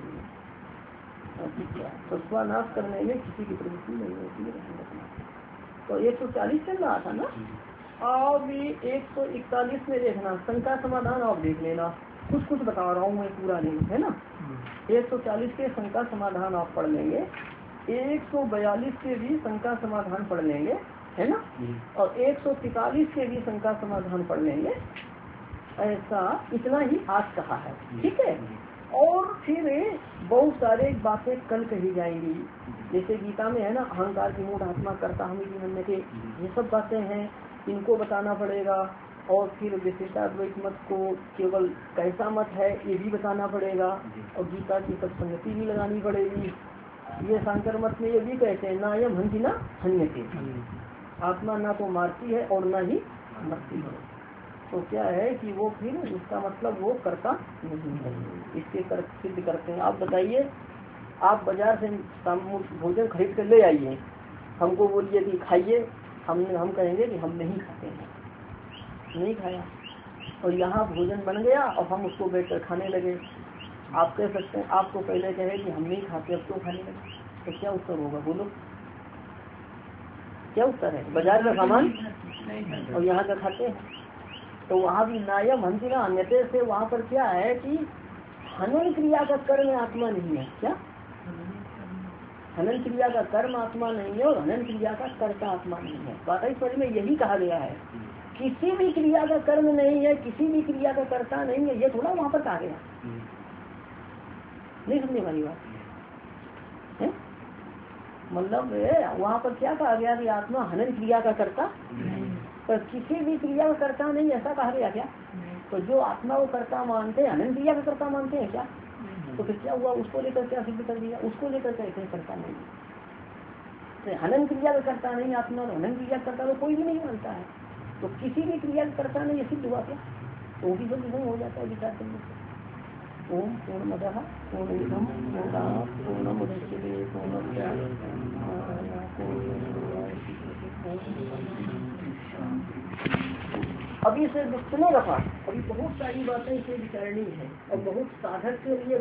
तो स्वनाश करने में किसी की प्रवृत्ति नहीं होती है। तो 140 चल रहा था ना, अब 141 में देखना, शंका समाधान आप देख लेना, कुछ कुछ बता रहा हूँ मैं, पूरा नहीं है ना। 140 के शंका समाधान आप पढ़ लेंगे, 142 के भी शंका समाधान पढ़ लेंगे, है ना, और 143 के भी शंका समाधान पढ़ लेंगे। ऐसा इतना ही आज कहा है, ठीक है। और फिर बहुत सारे बातें कल कही जाएंगी, जैसे गीता में है ना, अहंकार की मूढ़ आत्मा करता हम जीवन के, ये सब बातें हैं, इनको बताना पड़ेगा। और फिर विशिष्टाद्वैत मत को केवल कैसा मत है ये भी बताना पड़ेगा, और गीता की सब संगति भी लगानी पड़ेगी। ये सांकर मत में ये भी कहते हैं, ना यम हंसी ना हन्यते, आत्मा ना तो मारती है और ना ही मरती है। तो क्या है कि वो फिर उसका मतलब वो करता नहीं है, इसके सिद्ध करते हैं। आप बताइए, आप बाजार से भोजन खरीद कर ले आइए, हमको बोलिए कि खाइए, हम कहेंगे कि हम नहीं खाते हैं, नहीं खाया, और यहाँ भोजन बन गया और हम उसको बैठकर खाने लगे। आप कह सकते हैं, आपको पहले कहे कि हम नहीं खाते, अब तो खाने लगे, तो क्या उत्तर होगा? बोलो क्या उत्तर है? बाजार का सामान और यहाँ का खाते हैं। तो वहाँ भी नायम हंसिना अन्यते से वहाँ पर क्या है कि हनन क्रिया का कर्म आत्मा नहीं है। क्या हनन क्रिया का कर्म आत्मा नहीं है और हनन क्रिया का कर्ता आत्मा नहीं है। बात इस में यही कहा गया है, किसी भी क्रिया का कर्म नहीं है, किसी भी क्रिया का कर्ता नहीं है, ये थोड़ा वहाँ पर कहा गया, नहीं समझने वाली बात है। मतलब वहाँ पर क्या कहा गया कि आत्मा हनन क्रिया का कर्ता, पर किसी भी क्रिया का कर्ता नहीं, ऐसा कहा गया क्या? तो जो आत्मा को कर्ता मानते हैं, हनन क्रिया का कर्ता मानते हैं क्या? तो फिर क्या हुआ? उसको लेकर क्या सिद्ध कर दिया? उसको लेकर कैसे करता नहीं, तो हनन क्रिया का कर्ता नहीं आत्मा, तो हनन क्रिया करता तो कोई भी नहीं मानता है, तो किसी भी क्रिया का कर्ता नहीं, सिद्ध हुआ क्या? तो वो भी सब नहीं हो जाता है विचार करने से। ओम पूर्णमदः पूर्णमिदं पूर्णात् पूर्णमुदच्यते पूर्णस्य अभी से सुनेगा पाठ, अभी बहुत सारी बातें इसे विचारनी है और बहुत साधक के लिए